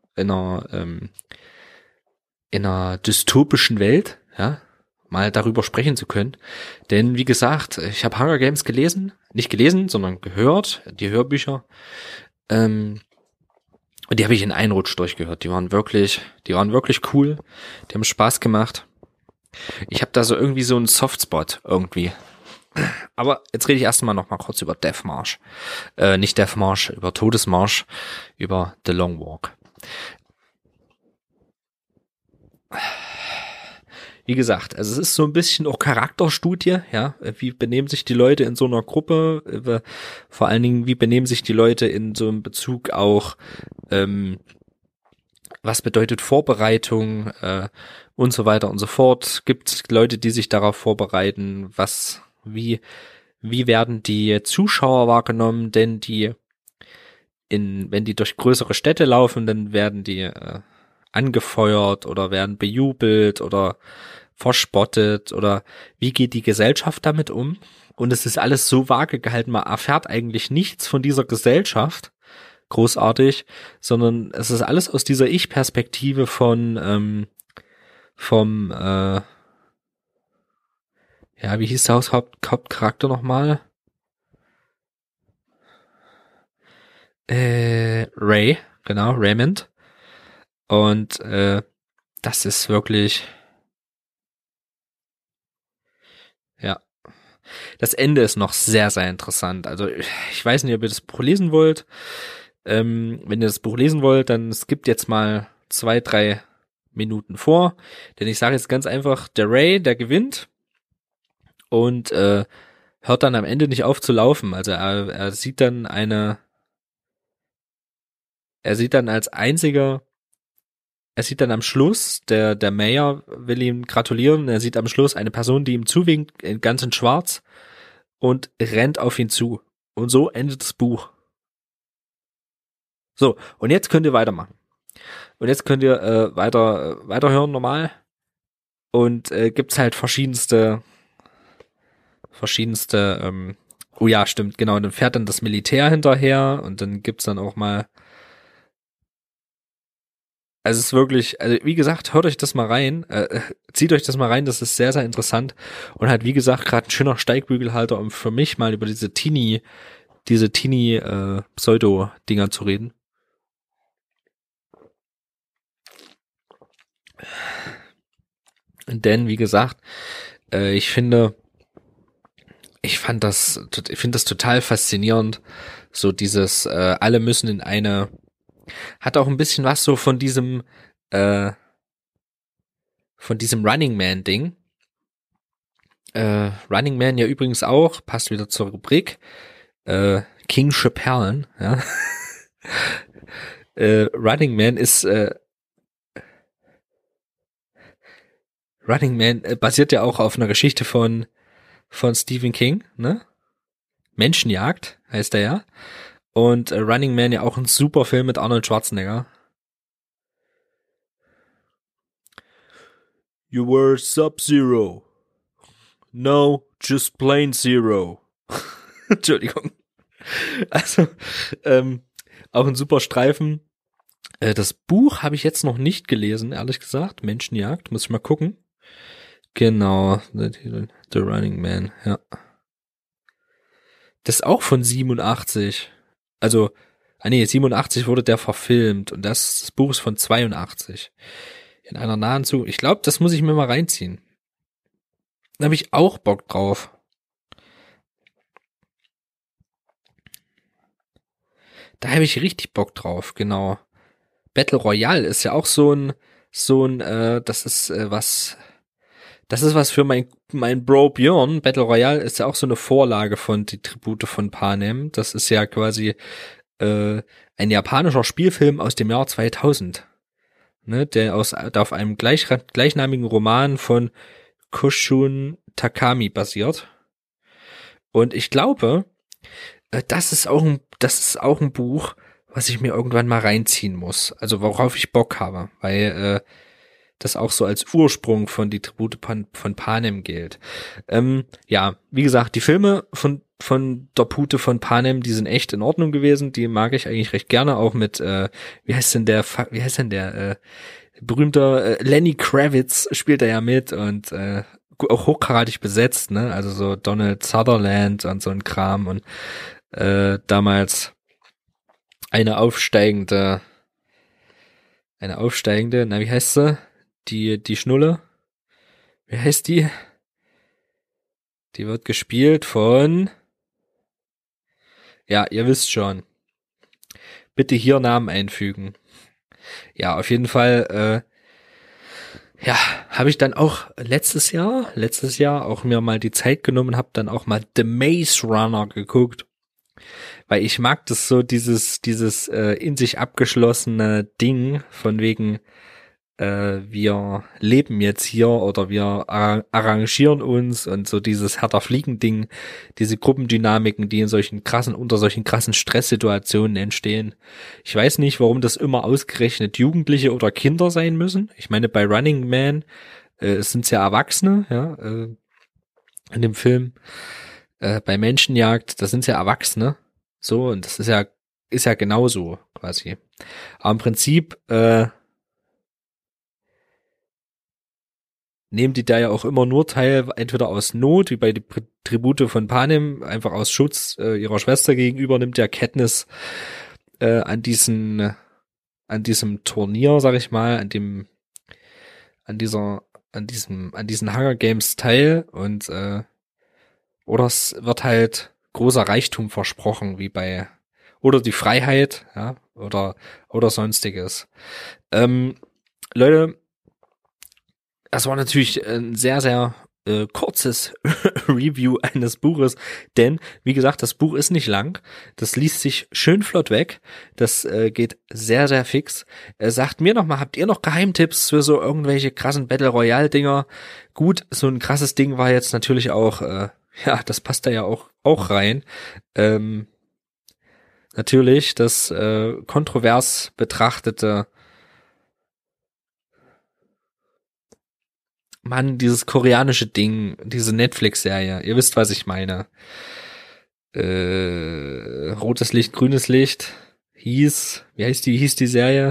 einer dystopischen Welt, ja, mal darüber sprechen zu können. Denn wie gesagt, ich habe Hunger Games nicht gelesen, sondern gehört, die Hörbücher. Und die habe ich in einen Rutsch durchgehört. Die waren wirklich cool. Die haben Spaß gemacht. Ich habe da so irgendwie so einen Softspot irgendwie. Aber jetzt rede ich erstmal noch mal kurz über Deathmarch. Nicht Deathmarch, über Todesmarsch, über The Long Walk. Wie gesagt, also es ist so ein bisschen auch Charakterstudie, ja, wie benehmen sich die Leute in so einer Gruppe, vor allen Dingen, wie benehmen sich die Leute in so einem Bezug auch, was bedeutet Vorbereitung und so weiter und so fort. Gibt Leute, die sich darauf vorbereiten, wie werden die Zuschauer wahrgenommen, denn wenn die durch größere Städte laufen, dann werden die angefeuert oder werden bejubelt oder verspottet oder wie geht die Gesellschaft damit um? Und es ist alles so vage gehalten, man erfährt eigentlich nichts von dieser Gesellschaft großartig, sondern es ist alles aus dieser Ich-Perspektive vom wie hieß der Hauptcharakter nochmal? Raymond. Und das ist wirklich, ja, das Ende ist noch sehr, sehr interessant. Also ich weiß nicht, ob ihr das Buch lesen wollt. Wenn ihr das Buch lesen wollt, dann skippt jetzt mal 2-3 Minuten vor. Denn ich sage jetzt ganz einfach, der Ray, der gewinnt und hört dann am Ende nicht auf zu laufen. Also er sieht dann er sieht dann am Schluss, der Mayor will ihm gratulieren, er sieht am Schluss eine Person, die ihm zuwinkt, ganz in schwarz und rennt auf ihn zu. Und so endet das Buch. So, und jetzt könnt ihr weitermachen. Und jetzt könnt ihr weiterhören normal. Und gibt's halt verschiedenste, oh ja, stimmt, genau, dann fährt dann das Militär hinterher und dann gibt's dann auch mal, also es ist wirklich, also wie gesagt, hört euch das mal rein, zieht euch das mal rein, das ist sehr, sehr interessant und halt, wie gesagt, gerade ein schöner Steigbügelhalter, um für mich mal über diese Teenie Pseudo-Dinger zu reden. Denn, wie gesagt, ich finde das total faszinierend, so dieses, alle müssen in eine, hat auch ein bisschen was so von diesem Running Man Ding. Running Man ja übrigens auch, passt wieder zur Rubrik, Kingsche Perlen, ja. Running Man basiert ja auch auf einer Geschichte von Stephen King, ne? Menschenjagd heißt er ja. Und Running Man ja auch ein super Film mit Arnold Schwarzenegger. You were Sub-Zero. No, just plain Zero. Entschuldigung. Also, auch ein super Streifen. Das Buch habe ich jetzt noch nicht gelesen, ehrlich gesagt. Menschenjagd, muss ich mal gucken. Genau, The Running Man, ja. Das ist auch von 87. Also, 87 wurde der verfilmt und das Buch ist von 82. In einer nahen Zukunft. Ich glaube, das muss ich mir mal reinziehen. Da habe ich auch Bock drauf. Da habe ich richtig Bock drauf, genau. Battle Royale ist ja auch das ist was für mein Bro Björn. Battle Royale ist ja auch so eine Vorlage von die Tribute von Panem. Das ist ja quasi ein japanischer Spielfilm aus dem Jahr 2000, ne, der auf einem gleichnamigen Roman von Koshun Takami basiert. Und ich glaube, das ist auch ein Buch, was ich mir irgendwann mal reinziehen muss. Also worauf ich Bock habe, weil das auch so als Ursprung von die Tribute von Panem gilt. Ja, wie gesagt, die Filme von der Pute von Panem, die sind echt in Ordnung gewesen. Die mag ich eigentlich recht gerne, auch mit wie heißt denn der berühmter Lenny Kravitz spielt er ja mit und auch hochkarätig besetzt, ne? Also so Donald Sutherland und so ein Kram und damals eine aufsteigende, na, wie heißt sie? Die Schnulle? Wie heißt die? Die wird gespielt von, ja, ihr wisst schon. Bitte hier Namen einfügen. Ja, auf jeden Fall, ja, habe ich dann auch letztes Jahr auch mir mal die Zeit genommen, habe dann auch mal The Maze Runner geguckt. Weil ich mag das so, dieses in sich abgeschlossene Ding von wegen, wir leben jetzt hier oder wir arrangieren uns und so dieses Hertha Fliegen-Ding, diese Gruppendynamiken, die unter solchen krassen Stresssituationen entstehen. Ich weiß nicht, warum das immer ausgerechnet Jugendliche oder Kinder sein müssen. Ich meine, bei Running Man sind es ja Erwachsene, ja, in dem Film. Bei Menschenjagd, das sind ja Erwachsene. So, und das ist ja genauso quasi. Aber im Prinzip nehmen die da ja auch immer nur teil, entweder aus Not, wie bei die Tribute von Panem, einfach aus Schutz ihrer Schwester gegenüber, nimmt ja Katniss an diesem Turnier, sag ich mal, an diesen Hunger Games teil und oder es wird halt großer Reichtum versprochen, oder die Freiheit, ja, oder sonstiges. Leute, Das war natürlich ein sehr, sehr kurzes Review eines Buches, denn, wie gesagt, das Buch ist nicht lang, das liest sich schön flott weg, das geht sehr, sehr fix. Sagt mir noch mal, habt ihr noch Geheimtipps für so irgendwelche krassen Battle Royale Dinger? Gut, so ein krasses Ding war jetzt natürlich auch, ja, das passt da ja auch rein, natürlich das kontrovers betrachtete Mann, dieses koreanische Ding, diese Netflix-Serie, ihr wisst, was ich meine. Rotes Licht, grünes Licht hieß die Serie?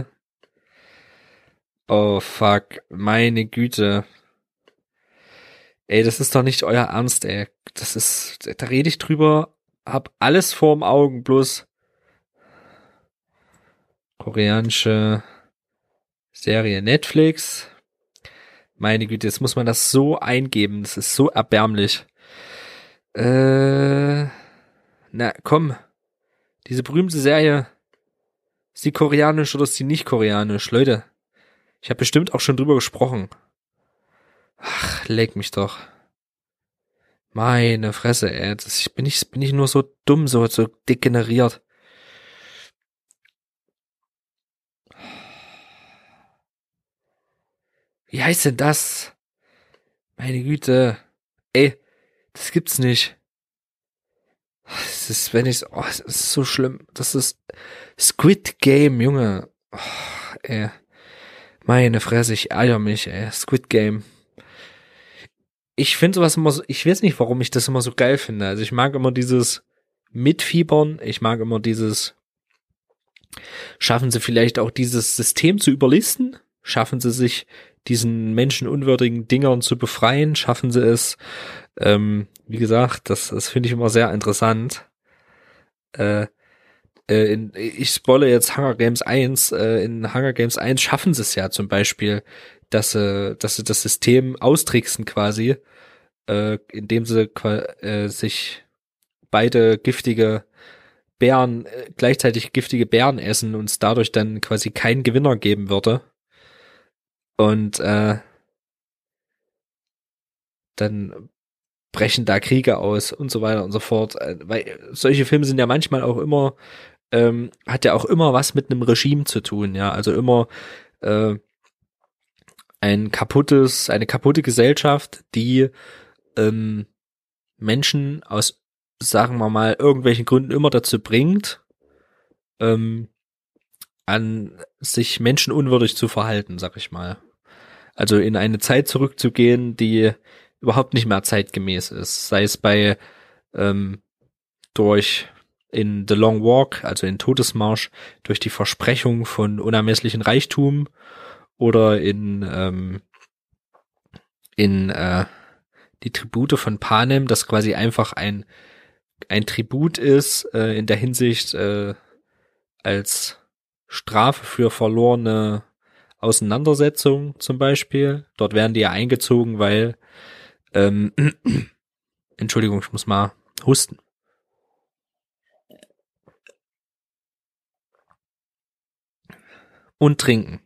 Oh fuck, meine Güte. Ey, das ist doch nicht euer Ernst, ey. Da rede ich drüber, hab alles vorm Augen, bloß koreanische Serie Netflix. Meine Güte, jetzt muss man das so eingeben, das ist so erbärmlich. Na, komm. Diese berühmte Serie, ist die koreanisch oder ist die nicht koreanisch? Leute, ich habe bestimmt auch schon drüber gesprochen. Ach, leck mich doch. Meine Fresse, ey. Bin ich nur so dumm, so degeneriert. Wie heißt denn das? Meine Güte. Ey, das gibt's nicht. Es ist so schlimm. Das ist Squid Game, Junge. Oh, ey. Meine Fresse, ich ärgere mich, ey. Squid Game. Ich finde sowas immer so, ich weiß nicht, warum ich das immer so geil finde. Also ich mag immer dieses Mitfiebern, ich mag immer dieses, schaffen sie vielleicht auch dieses System zu überlisten? Schaffen sie sich diesen menschenunwürdigen Dingern zu befreien? Schaffen sie es? Wie gesagt, das finde ich immer sehr interessant. Ich spoile jetzt Hunger Games 1. In Hunger Games 1 schaffen sie es ja zum Beispiel, dass sie das System austricksen quasi, indem sie sich beide gleichzeitig giftige Bären essen und es dadurch dann quasi keinen Gewinner geben würde. Und dann brechen da Kriege aus und so weiter und so fort. Weil solche Filme sind ja manchmal auch immer, hat ja auch immer was mit einem Regime zu tun, ja. Also immer eine kaputte Gesellschaft, die Menschen aus, sagen wir mal, irgendwelchen Gründen immer dazu bringt, an sich menschenunwürdig zu verhalten, sag ich mal. Also in eine Zeit zurückzugehen, die überhaupt nicht mehr zeitgemäß ist. Sei es bei durch in The Long Walk, also in Todesmarsch, durch die Versprechung von unermesslichen Reichtum oder in die Tribute von Panem, das quasi einfach ein Tribut ist, in der Hinsicht als Strafe für verlorene Auseinandersetzungen zum Beispiel. Dort werden die ja eingezogen, weil Entschuldigung, ich muss mal husten. Und trinken.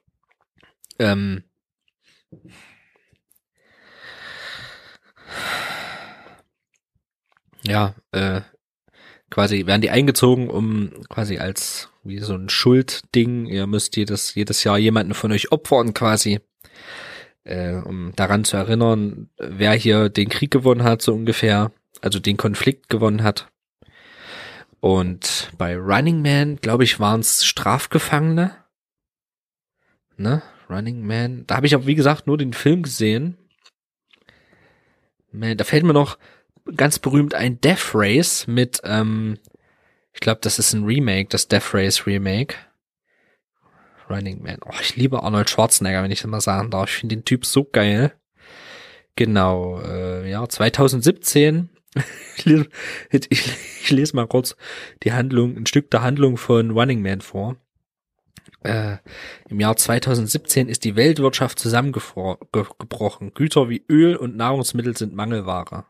Ja, quasi werden die eingezogen, um quasi als wie so ein Schuldding, ihr müsst jedes Jahr jemanden von euch opfern quasi, um daran zu erinnern, wer hier den Krieg gewonnen hat, so ungefähr, also den Konflikt gewonnen hat. Und bei Running Man, glaube ich, waren es Strafgefangene. Ne? Running Man. Da habe ich auch, wie gesagt, nur den Film gesehen. Man, da fällt mir noch ganz berühmt ein Death Race mit, ich glaube, das ist ein Remake, das Death Race Remake. Running Man. Oh, ich liebe Arnold Schwarzenegger, wenn ich das mal sagen darf. Ich finde den Typ so geil. Genau, ja, 2017. Ich lese mal kurz ein Stück der Handlung von Running Man vor. Im Jahr 2017 ist die Weltwirtschaft zusammengebrochen. Güter wie Öl und Nahrungsmittel sind Mangelware.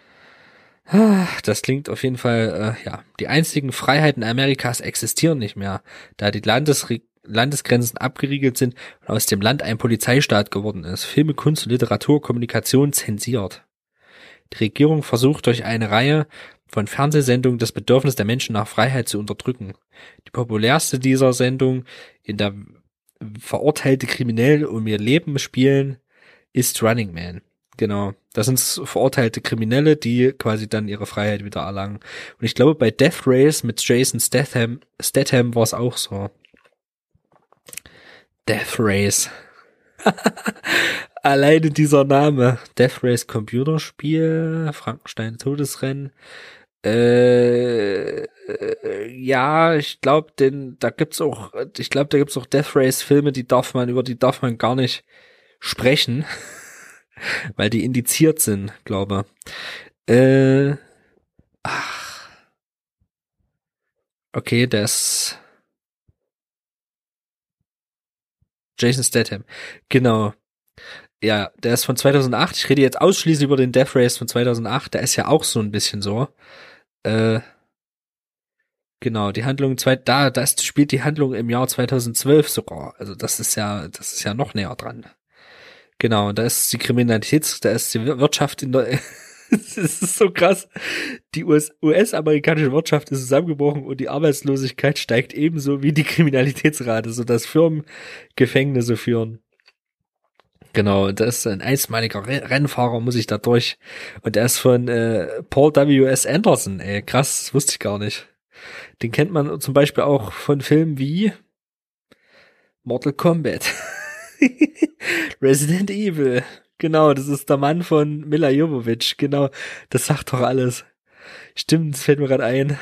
Das klingt auf jeden Fall, ja. Die einzigen Freiheiten Amerikas existieren nicht mehr, da die Landesgrenzen abgeriegelt sind und aus dem Land ein Polizeistaat geworden ist. Filme, Kunst, Literatur, Kommunikation zensiert. Die Regierung versucht durch eine Reihe von Fernsehsendungen das Bedürfnis der Menschen nach Freiheit zu unterdrücken. Die populärste dieser Sendungen, in der verurteilte Kriminelle um ihr Leben spielen, ist Running Man. Genau, das sind verurteilte Kriminelle, die quasi dann ihre Freiheit wieder erlangen. Und ich glaube, bei Death Race mit Jason Statham war es auch so. Death Race. Alleine dieser Name. Death Race Computerspiel, Frankenstein Todesrennen. Ja, ich glaube, da gibt's auch Death Race Filme, über die darf man gar nicht sprechen, weil die indiziert sind, glaube. Okay, das Jason Statham. Genau. Ja, der ist von 2008. Ich rede jetzt ausschließlich über den Death Race von 2008. Der ist ja auch so ein bisschen so. Genau, die Handlung spielt die Handlung im Jahr 2012 sogar. Also das ist ja noch näher dran. Genau, da ist die Wirtschaft es ist so krass. Die US-amerikanische Wirtschaft ist zusammengebrochen und die Arbeitslosigkeit steigt ebenso wie die Kriminalitätsrate, sodass Firmen Gefängnisse führen. Genau, das ist ein einmaliger Rennfahrer, muss ich da durch. Und der ist von Paul W.S. Anderson, ey, krass, das wusste ich gar nicht. Den kennt man zum Beispiel auch von Filmen wie Mortal Kombat, Resident Evil. Genau, das ist der Mann von Milla Jovovich. Genau, das sagt doch alles. Stimmt, das fällt mir gerade ein.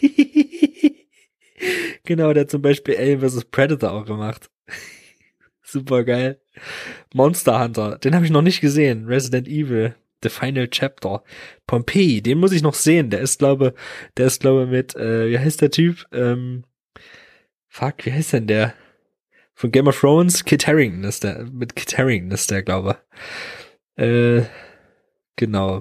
Genau, der hat zum Beispiel Alien vs. Predator auch gemacht. Super geil. Monster Hunter, den habe ich noch nicht gesehen. Resident Evil, The Final Chapter. Pompeii, den muss ich noch sehen. Der ist glaube mit, wie heißt der Typ? Wie heißt denn der? Von Game of Thrones, Kit Harington ist der, glaube ich. Genau.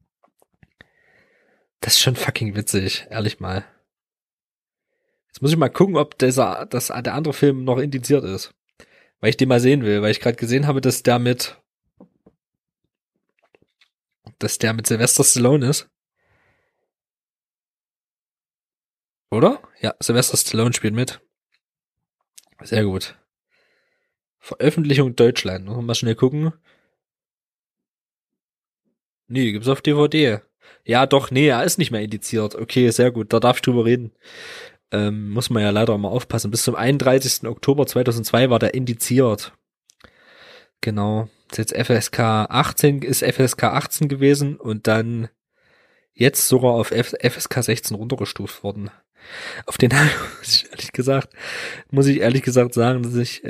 Das ist schon fucking witzig, ehrlich mal. Jetzt muss ich mal gucken, ob der andere Film noch indiziert ist. Weil ich den mal sehen will, weil ich gerade gesehen habe, dass der mit Sylvester Stallone ist. Oder? Ja, Sylvester Stallone spielt mit. Sehr gut. Veröffentlichung Deutschland. Noch mal schnell gucken. Nee, gibt's auf DVD. Ja, doch, nee, er ist nicht mehr indiziert. Okay, sehr gut, da darf ich drüber reden. Muss man ja leider mal aufpassen. Bis zum 31. Oktober 2002 war der indiziert. Genau. Jetzt FSK 18 ist FSK 18 gewesen und dann jetzt sogar auf FSK 16 runtergestuft worden. Auf den muss ich ehrlich gesagt sagen, dass ich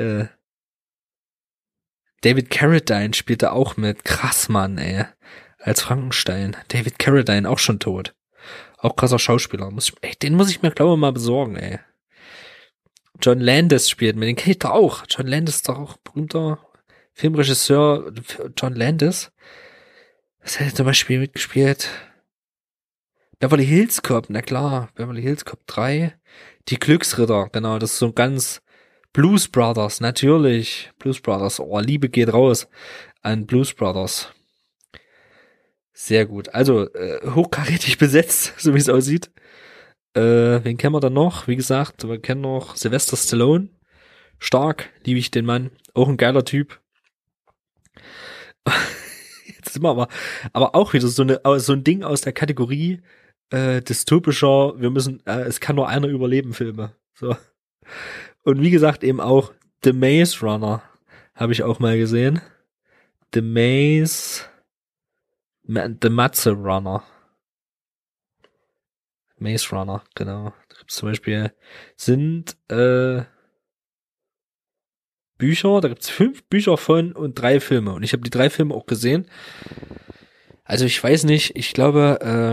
David Carradine spielte auch mit. Krass, Mann, ey. Als Frankenstein. David Carradine auch schon tot. Auch krasser Schauspieler. Den muss ich mir, glaube ich, mal besorgen, ey. John Landis spielt mit, den kenne ich doch auch. John Landis ist doch auch berühmter Filmregisseur. John Landis. Was hat er zum Beispiel mitgespielt? Beverly Hills Cop, na klar. Beverly Hills Cop 3. Die Glücksritter, genau. Das ist so ein ganz Blues Brothers, natürlich. Blues Brothers. Oh, Liebe geht raus an Blues Brothers. Sehr gut. Also, hochkarätig besetzt, so wie es aussieht. Wen kennen wir dann noch? Wie gesagt, wir kennen noch Sylvester Stallone. Stark, liebe ich den Mann. Auch ein geiler Typ. Jetzt sind wir aber auch wieder so ein Ding aus der Kategorie dystopischer, es kann nur einer überleben, Filme. So. Und wie gesagt, eben auch The Maze Runner habe ich auch mal gesehen. The Maze Runner. Maze Runner, genau. Da gibt's zum Beispiel Bücher, da gibt's 5 Bücher von und 3 Filme. Und ich habe die 3 Filme auch gesehen. Also ich weiß nicht, ich glaube,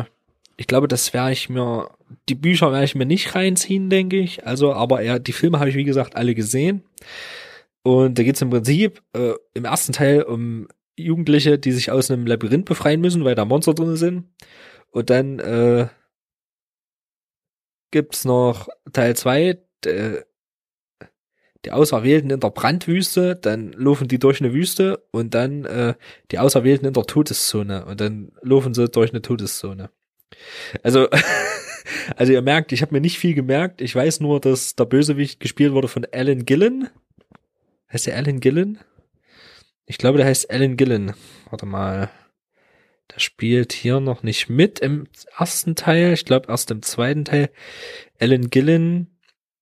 die Bücher werde ich mir nicht reinziehen, denke ich. Also, aber die Filme habe ich, wie gesagt, alle gesehen. Und da geht's im Prinzip im ersten Teil um Jugendliche, die sich aus einem Labyrinth befreien müssen, weil da Monster drin sind. Und dann gibt's noch Teil 2, die Auserwählten in der Brandwüste, dann laufen die durch eine Wüste und dann die Auserwählten in der Todeszone und dann laufen sie durch eine Todeszone. Also, also ihr merkt, ich habe mir nicht viel gemerkt. Ich weiß nur, dass der Bösewicht gespielt wurde von Alan Gillen. Heißt der Alan Gillen? Ich glaube, der heißt Alan Gillen. Warte mal. Der spielt hier noch nicht mit im ersten Teil. Ich glaube, erst im zweiten Teil. Alan Gillen.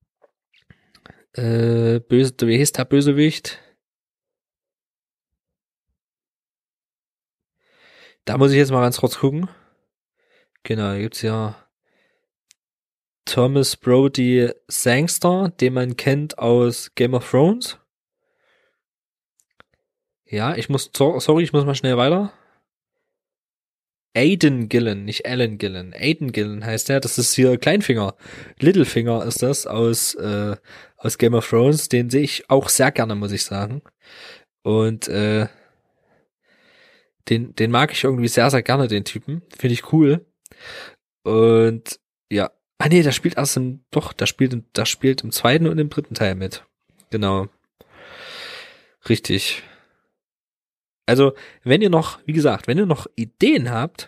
Wie hieß der Bösewicht? Da muss ich jetzt mal ganz kurz gucken. Genau, da gibt's ja Thomas Brodie Sangster, den man kennt aus Game of Thrones. Ja, ich muss mal schnell weiter. Aidan Gillen, nicht Alan Gillen. Aidan Gillen heißt der. Das ist hier Kleinfinger. Littlefinger ist das aus Game of Thrones. Den sehe ich auch sehr gerne, muss ich sagen. Und den mag ich irgendwie sehr, sehr gerne, den Typen. Finde ich cool. Und ja. Ah nee, der spielt der spielt im zweiten und im dritten Teil mit. Genau. Richtig. Also, wenn ihr noch Ideen habt,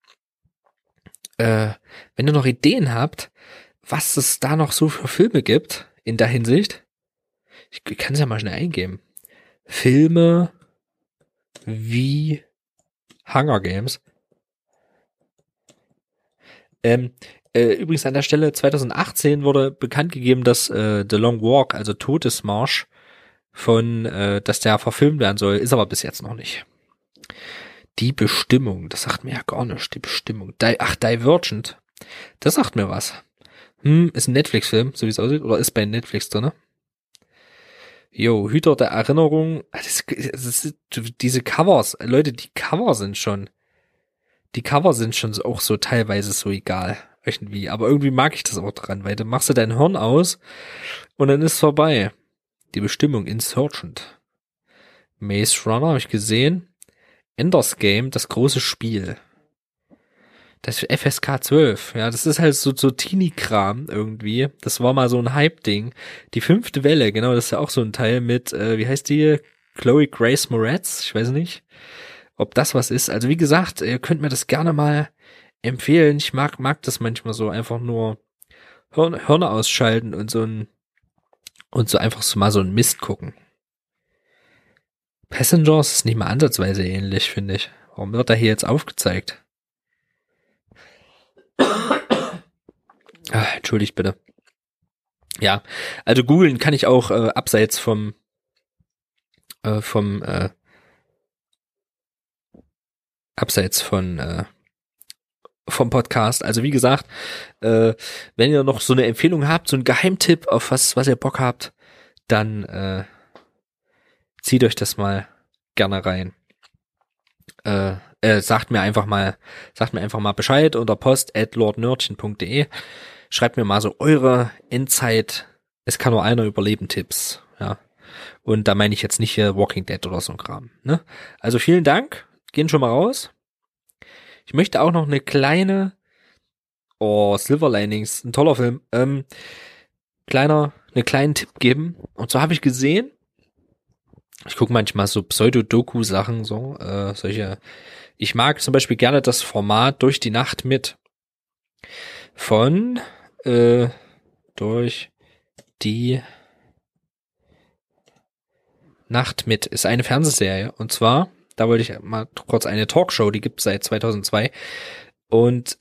was es da noch so für Filme gibt, in der Hinsicht, ich kann es ja mal schnell eingeben. Filme wie Hunger Games. Übrigens an der Stelle 2018 wurde bekannt gegeben, dass The Long Walk, also Todesmarsch, dass der verfilmt werden soll, ist aber bis jetzt noch nicht. Die Bestimmung, das sagt mir ja gar nicht, die Bestimmung. Divergent, das sagt mir was. Ist ein Netflix-Film, so wie es aussieht, oder ist bei Netflix drin, ne? Jo, Hüter der Erinnerung, diese Covers, Leute, die Cover sind schon auch so teilweise so egal, irgendwie, aber irgendwie mag ich das auch dran, weil dann machst du dein Hirn aus und dann ist vorbei. Die Bestimmung, Insurgent. Maze Runner habe ich gesehen. Ender's Game, das große Spiel. Das ist FSK 12. Ja, das ist halt so Teenie-Kram irgendwie. Das war mal so ein Hype-Ding. Die 5. Welle, genau, das ist ja auch so ein Teil mit, wie heißt die? Chloe Grace Moretz? Ich weiß nicht, ob das was ist. Also wie gesagt, ihr könnt mir das gerne mal empfehlen. Ich mag das manchmal so einfach nur Hörner ausschalten und so einfach so mal so einen Mist gucken. Passengers ist nicht mal ansatzweise ähnlich, finde ich. Warum wird er hier jetzt aufgezeigt? Entschuldigt bitte. Ja, also googeln kann ich auch abseits vom vom Podcast. Also wie gesagt, wenn ihr noch so eine Empfehlung habt, so einen Geheimtipp, auf was ihr Bock habt, dann zieht euch das mal gerne rein. Sagt mir einfach mal Bescheid unter post@lordnördchen.de. Schreibt mir mal so eure Endzeit, es kann nur einer überleben Tipps, ja. Und da meine ich jetzt nicht hier Walking Dead oder so ein Kram, ne? Also vielen Dank, gehen schon mal raus. Ich möchte auch noch eine kleine, Silver Linings, ein toller Film, einen kleinen Tipp geben. Und zwar habe ich gesehen, ich gucke manchmal so Pseudo-Doku-Sachen, solche. Ich mag zum Beispiel gerne das Format Durch die Nacht mit. Durch die Nacht mit ist eine Fernsehserie. Und zwar, da wollte ich mal kurz eine Talkshow, die gibt's seit 2002. Und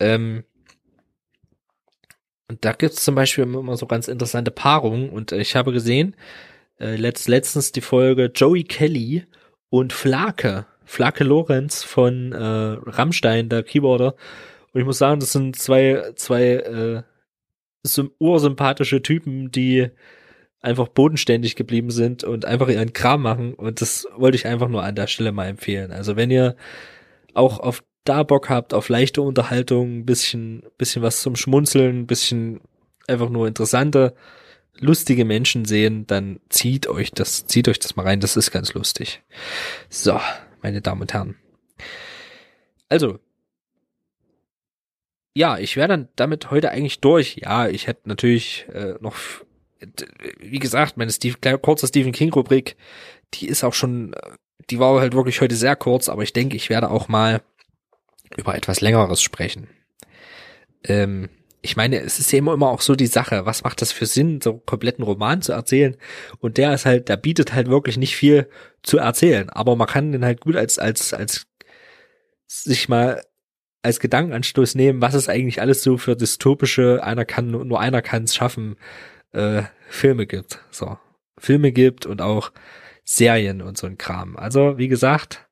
da gibt's zum Beispiel immer so ganz interessante Paarungen. Und ich habe gesehen, letztens die Folge Joey Kelly und Flake Lorenz von Rammstein, der Keyboarder. Und ich muss sagen, das sind zwei ursympathische Typen, die einfach bodenständig geblieben sind und einfach ihren Kram machen. Und das wollte ich einfach nur an der Stelle mal empfehlen. Also wenn ihr auch auf da Bock habt, auf leichte Unterhaltung, ein bisschen was zum Schmunzeln, ein bisschen einfach nur interessante, lustige Menschen sehen, dann zieht euch das mal rein. Das ist ganz lustig. So, meine Damen und Herren. Also, ja, ich wäre dann damit heute eigentlich durch. Ja, ich hätte natürlich noch wie gesagt, meine kurze Stephen King Rubrik, die war halt wirklich heute sehr kurz, aber ich denke, ich werde auch mal über etwas Längeres sprechen. Ich meine, es ist ja immer auch so die Sache, was macht das für Sinn, so einen kompletten Roman zu erzählen? Und der bietet halt wirklich nicht viel zu erzählen, aber man kann den halt gut als sich mal als Gedankenanstoß nehmen, was es eigentlich alles so für dystopische, nur einer kann es schaffen, Filme gibt. So. Filme gibt und auch Serien und so ein Kram. Also, wie gesagt,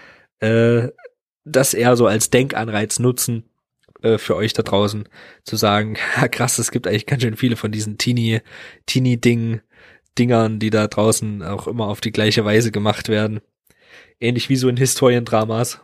das eher so als Denkanreiz nutzen, für euch da draußen, zu sagen, ja krass, es gibt eigentlich ganz schön viele von diesen Dingern, die da draußen auch immer auf die gleiche Weise gemacht werden. Ähnlich wie so in Historiendramas.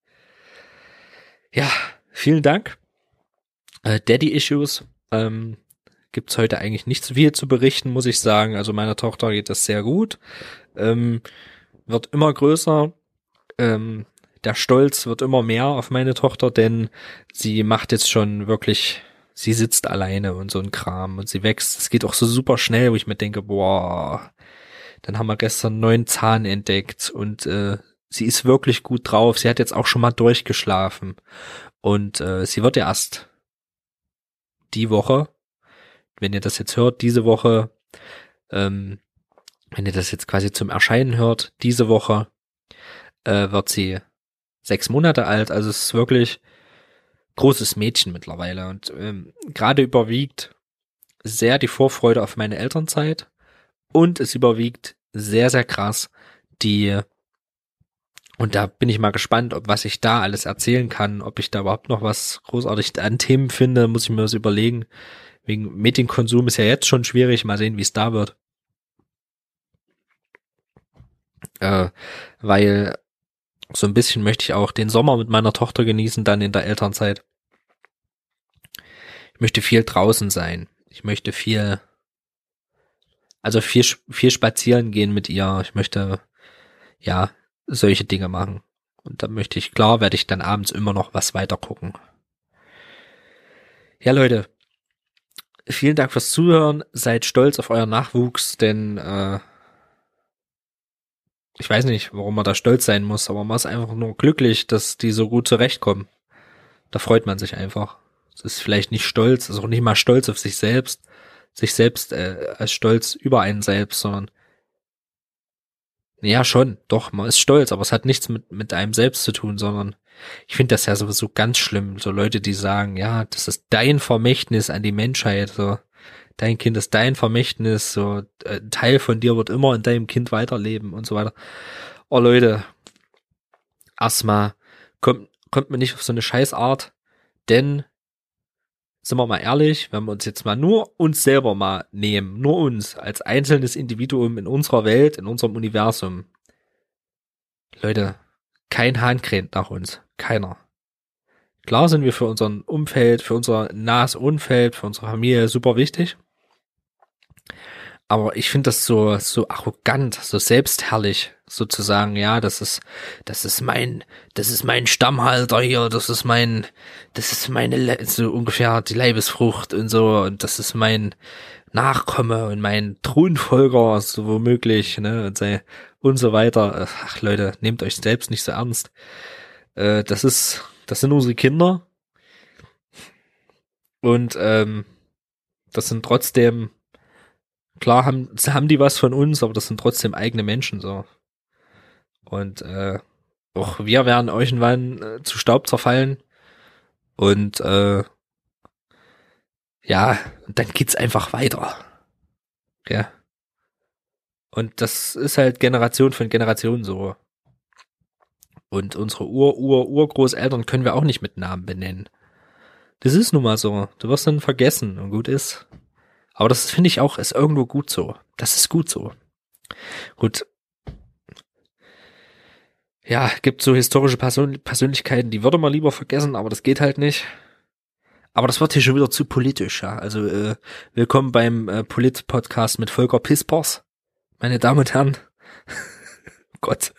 Ja, vielen Dank. Daddy Issues, gibt's heute eigentlich nicht so viel zu berichten, muss ich sagen. Also meiner Tochter geht das sehr gut. Wird immer größer. Der Stolz wird immer mehr auf meine Tochter, denn sie macht jetzt schon wirklich, sie sitzt alleine und so ein Kram und sie wächst. Es geht auch so super schnell, wo ich mir denke, boah, dann haben wir gestern einen neuen Zahn entdeckt und sie ist wirklich gut drauf. Sie hat jetzt auch schon mal durchgeschlafen und sie wird ja erst die Woche, wenn ihr das jetzt hört, diese Woche, wenn ihr das jetzt quasi zum Erscheinen hört, diese Woche wird sie 6 Monate alt, also es ist wirklich großes Mädchen mittlerweile und gerade überwiegt sehr die Vorfreude auf meine Elternzeit und es überwiegt sehr, sehr krass und da bin ich mal gespannt, was ich da alles erzählen kann, ob ich da überhaupt noch was großartig an Themen finde, muss ich mir das überlegen. Wegen Medienkonsum ist ja jetzt schon schwierig, mal sehen, wie es da wird. Weil so ein bisschen möchte ich auch den Sommer mit meiner Tochter genießen, dann in der Elternzeit. Ich möchte viel draußen sein. Ich möchte viel spazieren gehen mit ihr. Ich möchte, ja, solche Dinge machen. Und da werde ich dann abends immer noch was weiter gucken. Ja, Leute, vielen Dank fürs Zuhören. Seid stolz auf euren Nachwuchs, denn ich weiß nicht, warum man da stolz sein muss, aber man ist einfach nur glücklich, dass die so gut zurechtkommen. Da freut man sich einfach. Es ist vielleicht nicht stolz, ist auch nicht mal stolz auf sich selbst als stolz über einen selbst, sondern ja schon, doch, man ist stolz, aber es hat nichts mit einem selbst zu tun, sondern ich finde das ja sowieso ganz schlimm, so Leute, die sagen, ja, das ist dein Vermächtnis an die Menschheit, so. Dein Kind ist dein Vermächtnis, so ein Teil von dir wird immer in deinem Kind weiterleben und so weiter. Oh Leute, erstmal kommt mir nicht auf so eine Scheißart, denn, sind wir mal ehrlich, wenn wir uns jetzt mal nur uns selber mal nehmen, nur uns als einzelnes Individuum in unserer Welt, in unserem Universum. Leute, kein Hahn kräht nach uns, keiner. Klar sind wir für unser Umfeld, für unser nahes Umfeld, für unsere Familie super wichtig. Aber ich finde das so arrogant, so selbstherrlich, sozusagen, ja, das ist mein Stammhalter hier, das ist meine, so ungefähr die Leibesfrucht und so, und das ist mein Nachkomme und mein Thronfolger, so womöglich, ne, und so weiter. Ach Leute, nehmt euch selbst nicht so ernst. Das sind unsere Kinder. Und, das sind trotzdem, klar haben die was von uns, aber das sind trotzdem eigene Menschen, so. Und auch wir werden irgendwann zu Staub zerfallen. Und ja, dann geht's einfach weiter. Ja. Und das ist halt Generation von Generation so. Und unsere Urgroßeltern können wir auch nicht mit Namen benennen. Das ist nun mal so. Du wirst dann vergessen und gut ist. Aber das finde ich auch, ist irgendwo gut so. Das ist gut so. Gut. Ja, gibt so historische Persönlichkeiten, die würde man lieber vergessen, aber das geht halt nicht. Aber das wird hier schon wieder zu politisch, ja. Also willkommen beim Polit-Podcast mit Volker Pispers, meine Damen und Herren. Gott.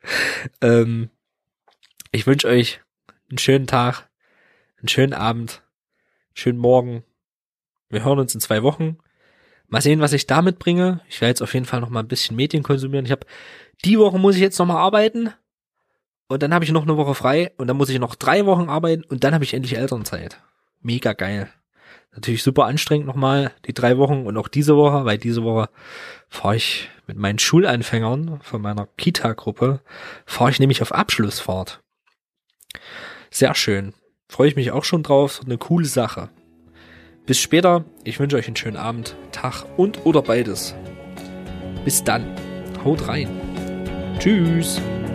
Ich wünsche euch einen schönen Tag, einen schönen Abend, einen schönen Morgen. Wir hören uns in 2 Wochen. Mal sehen, was ich damit bringe. Ich werde jetzt auf jeden Fall noch mal ein bisschen Medien konsumieren. Die Woche muss ich jetzt noch mal arbeiten und dann habe ich noch eine Woche frei und dann muss ich noch 3 Wochen arbeiten und dann habe ich endlich Elternzeit. Mega geil. Natürlich super anstrengend nochmal, die 3 Wochen und auch diese Woche, weil diese Woche fahre ich mit meinen Schulanfängern von meiner Kita-Gruppe, fahre ich nämlich auf Abschlussfahrt. Sehr schön. Freue ich mich auch schon drauf. Eine coole Sache. Bis später. Ich wünsche euch einen schönen Abend, Tag und oder beides. Bis dann. Haut rein. Tschüss.